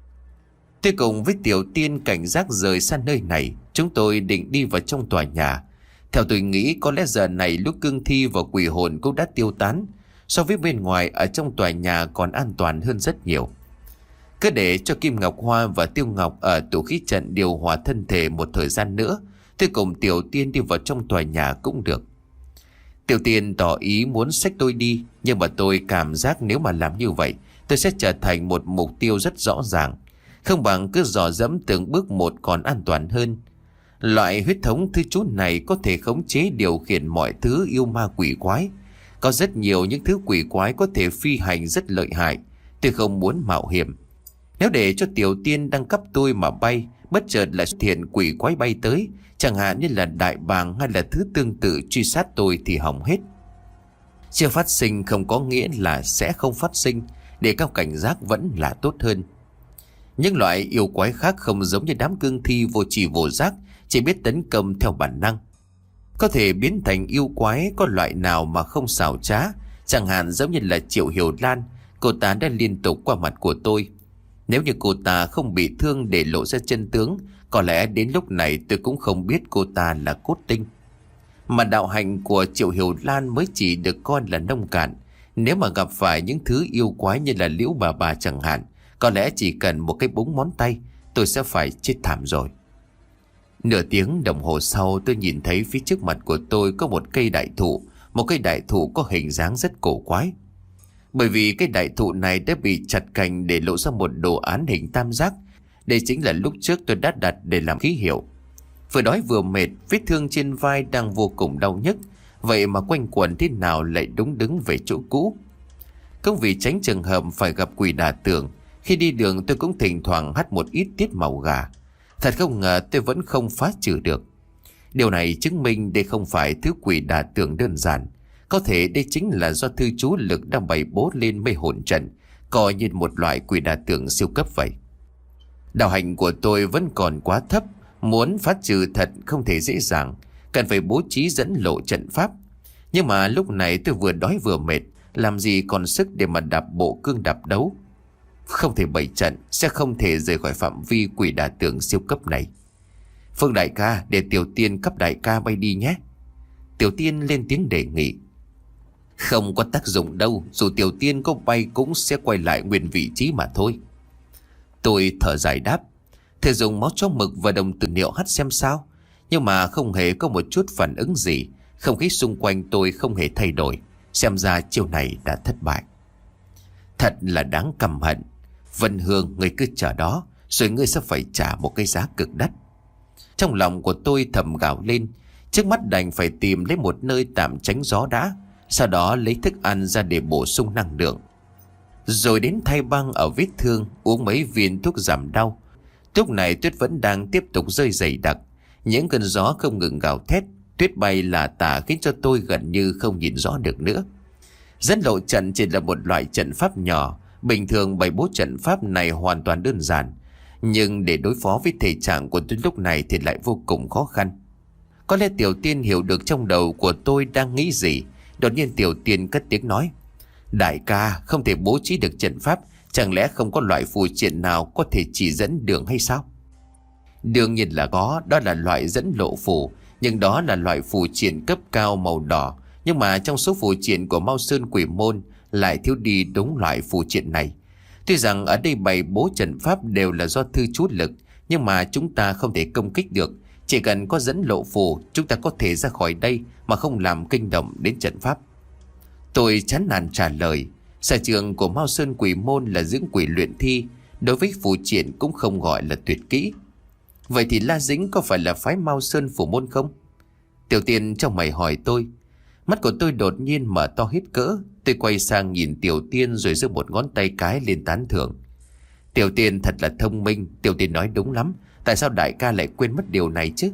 Tôi cùng với Tiểu Tiên cảnh giác rời xa nơi này. Chúng tôi định đi vào trong tòa nhà. Theo tôi nghĩ có lẽ giờ này lúc cương thi và quỷ hồn cũng đã tiêu tán. So với bên ngoài, ở trong tòa nhà còn an toàn hơn rất nhiều. Cứ để cho Kim Ngọc Hoa và Tiêu Ngọc ở tụ khí trận điều hòa thân thể một thời gian nữa, tôi cùng Tiểu Tiên đi vào trong tòa nhà cũng được. Tiểu Tiên tỏ ý muốn xách tôi đi, nhưng mà tôi cảm giác nếu mà làm như vậy, tôi sẽ trở thành một mục tiêu rất rõ ràng. Không bằng cứ dò dẫm từng bước một còn an toàn hơn. Loại huyết thống thứ chú này có thể khống chế điều khiển mọi thứ yêu ma quỷ quái. Có rất nhiều những thứ quỷ quái có thể phi hành rất lợi hại. Tôi không muốn mạo hiểm. Nếu để cho Tiểu Tiên đang cấp tôi mà bay, bất chợt lại xuất hiện quỷ quái bay tới, chẳng hạn như là đại bàng hay là thứ tương tự truy sát tôi thì hỏng hết. Chưa phát sinh không có nghĩa là sẽ không phát sinh. Để cao cảnh giác vẫn là tốt hơn. Những loại yêu quái khác không giống như đám cương thi vô tri vô giác, chỉ biết tấn công theo bản năng. Có thể biến thành yêu quái, có loại nào mà không xảo trá. Chẳng hạn giống như là Triệu Hiểu Lan, cô ta đã liên tục qua mặt của tôi. Nếu như cô ta không bị thương để lộ ra chân tướng, có lẽ đến lúc này tôi cũng không biết cô ta là cốt tinh. Mà đạo hạnh của Triệu Hiểu Lan mới chỉ được coi là nông cạn. Nếu mà gặp phải những thứ yêu quái như là Liễu Bà Bà chẳng hạn, có lẽ chỉ cần một cái búng ngón tay, tôi sẽ phải chết thảm rồi. Nửa tiếng đồng hồ sau, tôi nhìn thấy phía trước mặt của tôi có một cây đại thụ. Một cây đại thụ có hình dáng rất cổ quái. Bởi vì cây đại thụ này đã bị chặt cành để lộ ra một đồ án hình tam giác. Đây chính là lúc trước tôi đã đặt để làm ký hiệu. Vừa đói vừa mệt, vết thương trên vai đang vô cùng đau nhức. Vậy mà quanh quẩn thế nào lại đúng đứng về chỗ cũ. Không vì tránh trường hợp phải gặp quỷ đả tường, khi đi đường tôi cũng thỉnh thoảng hắt một ít tiết màu gà. Thật không ngờ tôi vẫn không phá trừ được. Điều này chứng minh đây không phải thứ quỷ đả tường đơn giản. Có thể đây chính là do thư chú lực đang bày bố lên mê hồn trận, coi như một loại quỷ đả tường siêu cấp vậy. Đạo hạnh của tôi vẫn còn quá thấp, muốn phá trừ thật không thể dễ dàng, cần phải bố trí dẫn lộ trận pháp. Nhưng mà lúc này tôi vừa đói vừa mệt, làm gì còn sức để mà đạp bộ cương đạp đấu. Không thể bày trận, sẽ không thể rời khỏi phạm vi quỷ đả tường siêu cấp này. Phương đại ca, để Tiểu Tiên cấp đại ca bay đi nhé. Tiểu Tiên lên tiếng đề nghị. Không có tác dụng đâu, dù Tiểu Tiên có bay cũng sẽ quay lại nguyên vị trí mà thôi. Tôi thở dài đáp. Thầy dùng máu chó mực và đồng tử niệu hắt xem sao. Nhưng mà không hề có một chút phản ứng gì. Không khí xung quanh tôi không hề thay đổi. Xem ra chiêu này đã thất bại. Thật là đáng căm hận. Vân Hương, ngươi cứ chờ đó, rồi ngươi sẽ phải trả một cái giá cực đắt. Trong lòng của tôi thầm gào lên. Trước mắt đành phải tìm lấy một nơi tạm tránh gió đã, sau đó lấy thức ăn ra để bổ sung năng lượng. Rồi đến thay băng ở vết thương, uống mấy viên thuốc giảm đau. Lúc này tuyết vẫn đang tiếp tục rơi dày đặc. Những cơn gió không ngừng gào thét. Tuyết bay là tả khiến cho tôi gần như không nhìn rõ được nữa. Dẫn lộ trận chỉ là một loại trận pháp nhỏ. Bình thường bày bố trận pháp này hoàn toàn đơn giản. Nhưng để đối phó với thể trạng của tôi lúc này thì lại vô cùng khó khăn. Có lẽ Tiểu Tiên hiểu được trong đầu của tôi đang nghĩ gì. Đột nhiên Tiểu Tiên cất tiếng nói. Đại ca, không thể bố trí được trận pháp. Chẳng lẽ không có loại phù triện nào có thể chỉ dẫn đường hay sao? Đương nhiên là có, đó là loại dẫn lộ phù. Nhưng đó là loại phù triện cấp cao màu đỏ. Nhưng mà trong số phù triện của Mao Sơn Quỷ Môn lại thiếu đi đúng loại phù triện này. Tuy rằng ở đây bày bố trận pháp đều là do thư chú lực, nhưng mà chúng ta không thể công kích được. Chỉ cần có dẫn lộ phù, chúng ta có thể ra khỏi đây mà không làm kinh động đến trận pháp. Tôi chán nản trả lời. Sở trường của Mao Sơn Quỷ Môn là dưỡng quỷ luyện thi, đối với phù triện cũng không gọi là tuyệt kỹ. Vậy thì La Dĩnh có phải là phái Mao Sơn Phủ Môn không? Tiểu Tiên trong mày hỏi tôi. Mắt của tôi đột nhiên mở to hết cỡ. Tôi quay sang nhìn Tiểu Tiên rồi giơ một ngón tay cái lên tán thưởng. Tiểu Tiên thật là thông minh. Tiểu Tiên nói đúng lắm. Tại sao đại ca lại quên mất điều này chứ?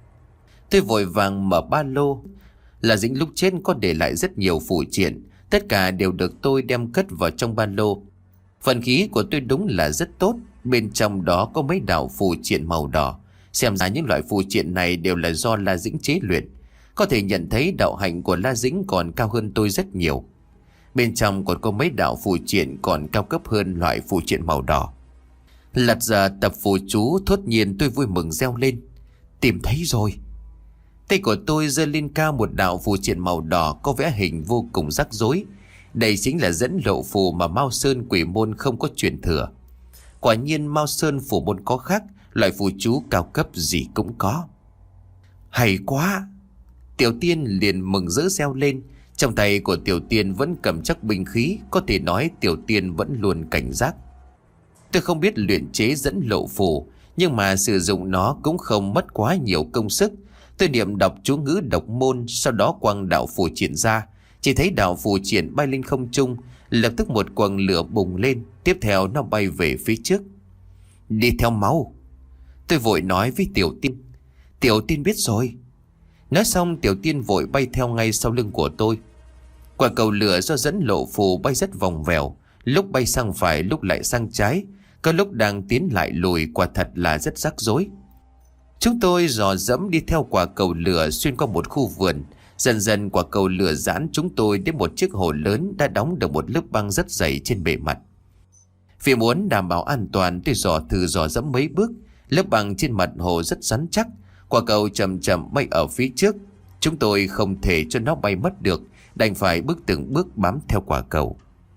Tôi vội vàng mở ba lô. La Dĩnh lúc chết có để lại rất nhiều phù triện. Tất cả đều được tôi đem cất vào trong ba lô. Vận khí của tôi đúng là rất tốt. Bên trong đó có mấy đạo phù triện màu đỏ. Xem ra những loại phù triện này đều là do La Dĩnh chế luyện. Có thể nhận thấy đạo hạnh của La Dĩnh còn cao hơn tôi rất nhiều. Bên trong còn có mấy đạo phù triện còn cao cấp hơn loại phù triện màu đỏ. Lật ra tập phù chú, thốt nhiên tôi vui mừng reo lên. Tìm thấy rồi. Tay của tôi giơ lên cao một đạo phù triện màu đỏ có vẽ hình vô cùng rắc rối. Đây chính là dẫn lộ phù mà Mao Sơn Quỷ Môn không có truyền thừa. Quả nhiên Mao Sơn Phủ Môn có khác, loại phù chú cao cấp gì cũng có. Hay quá! Tiểu Tiên liền mừng rỡ reo lên. Trong tay của Tiểu Tiên vẫn cầm chắc binh khí, có thể nói Tiểu Tiên vẫn luôn cảnh giác. Tôi không biết luyện chế dẫn lộ phù, nhưng mà sử dụng nó cũng không mất quá nhiều công sức. Tôi niệm đọc chú ngữ độc môn, sau đó quăng đạo phù triển ra. Chỉ thấy đạo phù triển bay lên không trung, lập tức một quầng lửa bùng lên, tiếp theo nó bay về phía trước. Đi theo máu, tôi vội nói với Tiểu Tiên. Tiểu Tiên biết rồi. Nói xong Tiểu Tiên vội bay theo ngay sau lưng của tôi. Quả cầu lửa do dẫn lộ phù bay rất vòng vèo, lúc bay sang phải lúc lại sang trái, có lúc đang tiến lại lùi, quả thật là rất rắc rối. Chúng tôi dò dẫm đi theo quả cầu lửa xuyên qua một khu vườn. Dần dần quả cầu lửa giãn chúng tôi đến một chiếc hồ lớn đã đóng được một lớp băng rất dày trên bề mặt. Vì muốn đảm bảo an toàn, tôi dò thử dò dẫm mấy bước. Lớp băng trên mặt hồ rất rắn chắc, quả cầu chậm chậm bay ở phía trước. Chúng tôi không thể cho nó bay mất được, đành phải bước từng bước bám theo quả cầu.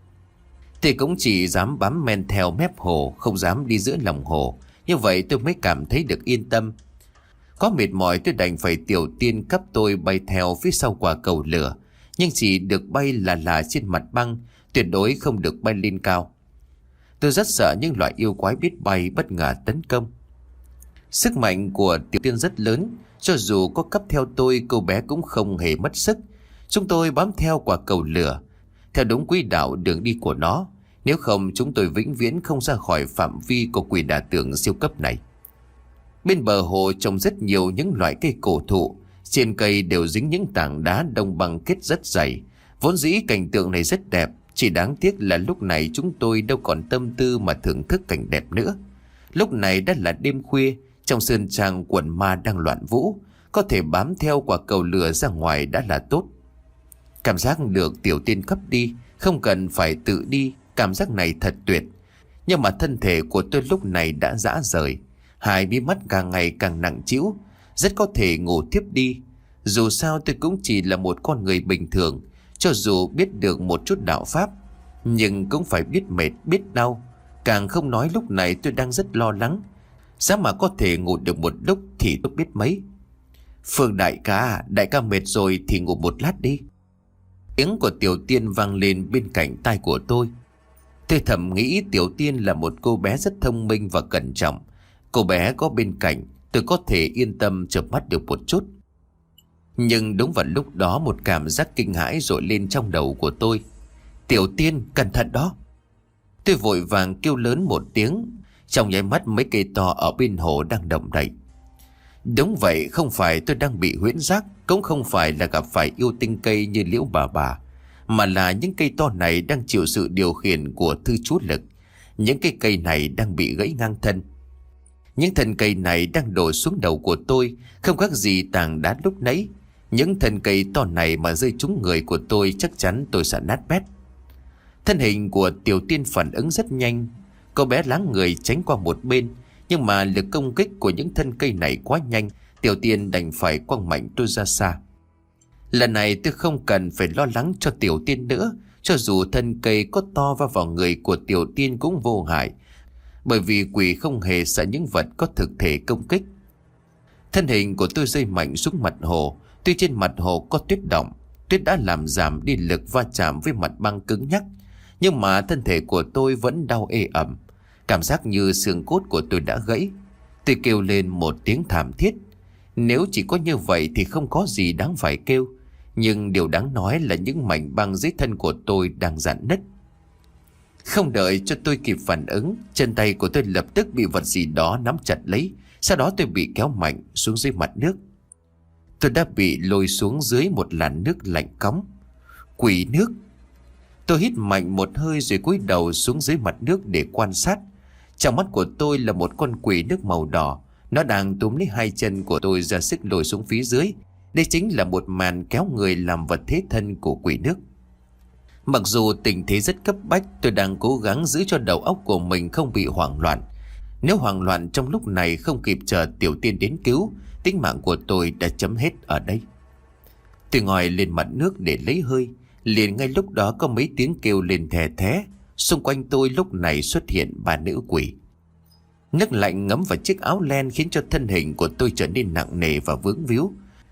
Thì cũng chỉ dám bám men theo mép hồ, không dám đi giữa lòng hồ. Như vậy tôi mới cảm thấy được yên tâm. Có mệt mỏi tôi đành phải Tiểu Tiên cấp tôi bay theo phía sau quả cầu lửa, nhưng chỉ được bay là là trên mặt băng, tuyệt đối không được bay lên cao. Tôi rất sợ những loại yêu quái biết bay bất ngờ tấn công. Sức mạnh của Tiểu Tiên rất lớn, cho dù có cấp theo tôi, cô bé cũng không hề mất sức. Chúng tôi bám theo quả cầu lửa, theo đúng quỹ đạo đường đi của nó. Nếu không chúng tôi vĩnh viễn không ra khỏi phạm vi của quỷ đả tượng siêu cấp này. Bên bờ hồ trồng rất nhiều những loại cây cổ thụ, trên cây đều dính những tảng đá đông băng kết rất dày. Vốn dĩ cảnh tượng này rất đẹp, chỉ đáng tiếc là lúc này chúng tôi đâu còn tâm tư mà thưởng thức cảnh đẹp nữa. Lúc này đã là đêm khuya, trong sơn trang quần ma đang loạn vũ, có thể bám theo quả cầu lửa ra ngoài đã là tốt. Cảm giác được Tiểu Tiên cấp đi, không cần phải tự đi, cảm giác này thật tuyệt. Nhưng mà thân thể của tôi lúc này đã rã rời, hai mí mắt càng ngày càng nặng trĩu, rất có thể ngủ thiếp đi. Dù sao tôi cũng chỉ là một con người bình thường, cho dù biết được một chút đạo pháp, nhưng cũng phải biết mệt biết đau. Càng không nói lúc này tôi đang rất lo lắng, sao mà có thể ngủ được một lúc thì tôi biết mấy. Phương đại ca, đại ca mệt rồi thì ngủ một lát đi. Tiếng của Tiểu Tiên vang lên bên cạnh tai của tôi. Tôi thầm nghĩ Tiểu Tiên là một cô bé rất thông minh và cẩn trọng. Cô bé có bên cạnh, tôi có thể yên tâm chợp mắt được một chút. Nhưng đúng vào lúc đó một cảm giác kinh hãi dội lên trong đầu của tôi. Tiểu Tiên, cẩn thận đó. Tôi vội vàng kêu lớn một tiếng. Trong nháy mắt mấy cây to ở bên hồ đang động đậy. Đúng vậy, không phải tôi đang bị huyễn giác, cũng không phải là gặp phải yêu tinh cây như Liễu bà bà, mà là những cây to này đang chịu sự điều khiển của thư chú lực. Những cây cây này đang bị gãy ngang thân. Những thân cây này đang đổ xuống đầu của tôi, không khác gì tảng đá lúc nãy. Những thân cây to này mà rơi trúng người của tôi, chắc chắn tôi sẽ nát bét. Thân hình của Tiểu Tiên phản ứng rất nhanh. Cô bé láng người tránh qua một bên, nhưng mà lực công kích của những thân cây này quá nhanh, Tiểu Tiên đành phải quăng mạnh tôi ra xa. Lần này tôi không cần phải lo lắng cho Tiểu Tiên nữa. Cho dù thân cây có to va vào người của Tiểu Tiên cũng vô hại, bởi vì quỷ không hề sợ những vật có thực thể công kích. Thân hình của tôi rơi mạnh xuống mặt hồ. Tuy trên mặt hồ có tuyết động, tuyết đã làm giảm đi lực va chạm với mặt băng cứng nhắc, nhưng mà thân thể của tôi vẫn đau ê ẩm. Cảm giác như xương cốt của tôi đã gãy. Tôi kêu lên một tiếng thảm thiết. Nếu chỉ có như vậy thì không có gì đáng phải kêu, nhưng điều đáng nói là những mảnh băng dưới thân của tôi đang rạn nứt. Không đợi cho tôi kịp phản ứng, chân tay của tôi lập tức bị vật gì đó nắm chặt lấy. Sau đó tôi bị kéo mạnh xuống dưới mặt nước. Tôi đã bị lôi xuống dưới một làn nước lạnh cóng. Quỷ nước. Tôi hít mạnh một hơi rồi cúi đầu xuống dưới mặt nước để quan sát. Trong mắt của tôi là một con quỷ nước màu đỏ. Nó đang túm lấy hai chân của tôi ra sức lôi xuống phía dưới. Đây chính là một màn kéo người làm vật thế thân của quỷ nước. Mặc dù tình thế rất cấp bách, tôi đang cố gắng giữ cho đầu óc của mình không bị hoảng loạn. Nếu hoảng loạn trong lúc này không kịp chờ Tiểu Tiên đến cứu, tính mạng của tôi đã chấm hết ở đây. Tôi ngồi lên mặt nước để lấy hơi. Liền ngay lúc đó có mấy tiếng kêu lên thè thé. Xung quanh tôi lúc này xuất hiện ba nữ quỷ. Nước lạnh ngấm vào chiếc áo len khiến cho thân hình của tôi trở nên nặng nề và vướng víu.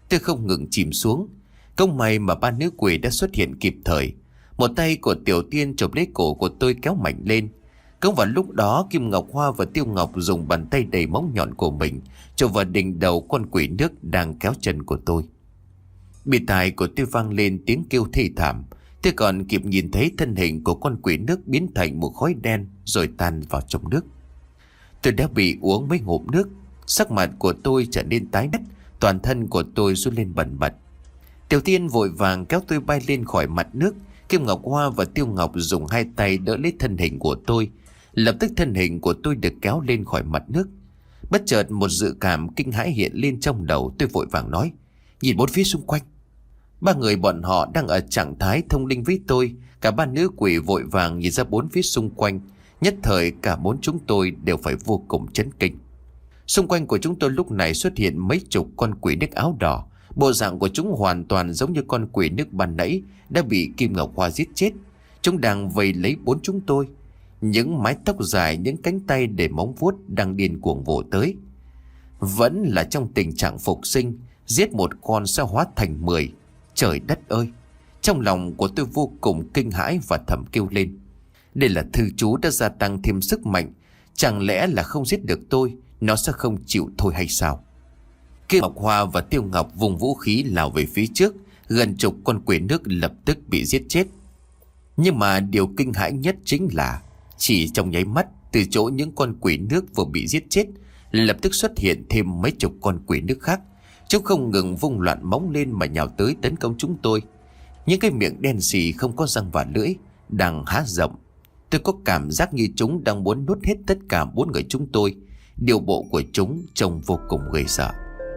tôi không ngừng chìm xuống. Không may mà ba nữ quỷ đã xuất hiện kịp thời. Một tay của Tiểu Tiên chộp lấy cổ của tôi kéo mạnh lên. Cũng vào lúc đó, Kim Ngọc Hoa và Tiêu Ngọc dùng bàn tay đầy móng nhọn của mình chộp vào đỉnh đầu con quỷ nước đang kéo chân của tôi. Bị tai của tôi vang lên tiếng kêu thê thảm. Tôi còn kịp nhìn thấy thân hình của con quỷ nước biến thành một khói đen rồi tan vào trong nước. Tôi đã bị uống mấy ngụm nước. Sắc mặt của tôi trở nên tái đắt, toàn thân của tôi run lên bần bật. Tiểu Tiên vội vàng kéo tôi bay lên khỏi mặt nước. Kim Ngọc Hoa và Tiêu Ngọc dùng hai tay đỡ lấy thân hình của tôi. Lập tức thân hình của tôi được kéo lên khỏi mặt nước. Bất chợt một dự cảm kinh hãi hiện lên trong đầu. Tôi vội vàng nói: nhìn bốn phía xung quanh. Ba người bọn họ đang ở trạng thái thông linh với tôi. Cả ba nữ quỷ vội vàng nhìn ra bốn phía xung quanh. Nhất thời cả bốn chúng tôi đều phải vô cùng chấn kinh. Xung quanh của chúng tôi lúc này xuất hiện mấy chục con quỷ nước áo đỏ. Bộ dạng của chúng hoàn toàn giống như con quỷ nước ban nãy đã bị Kim Ngọc Hoa giết chết. Chúng đang vây lấy bốn chúng tôi. Những mái tóc dài, những cánh tay để móng vuốt đang điên cuồng vồ tới. Vẫn là trong tình trạng phục sinh, giết một con sẽ hóa thành mười. Trời đất ơi! Trong lòng của tôi vô cùng kinh hãi và thầm kêu lên. Đây là thư chú đã gia tăng thêm sức mạnh. Chẳng lẽ là không giết được tôi, nó sẽ không chịu thôi hay sao? Kim Ngọc Hoa và Tiêu Ngọc vùng vũ khí lao về phía trước. Gần chục con quỷ nước lập tức bị giết chết. Nhưng mà điều kinh hãi nhất chính là chỉ trong nháy mắt, từ chỗ những con quỷ nước vừa bị giết chết, lập tức xuất hiện thêm mấy chục con quỷ nước khác. Chúng không ngừng vung loạn móng lên mà nhào tới tấn công chúng tôi. Những cái miệng đen xì không có răng và lưỡi đang há rộng. Tôi có cảm giác như chúng đang muốn nuốt hết tất cả bốn người chúng tôi. Điều bộ của chúng trông vô cùng ghê sợ.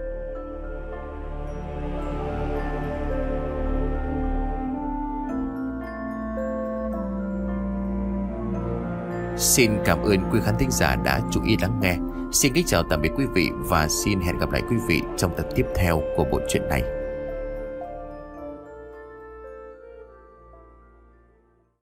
Xin cảm ơn quý khán thính giả đã chú ý lắng nghe. Xin kính chào tạm biệt quý vị và xin hẹn gặp lại quý vị trong tập tiếp theo của bộ truyện này.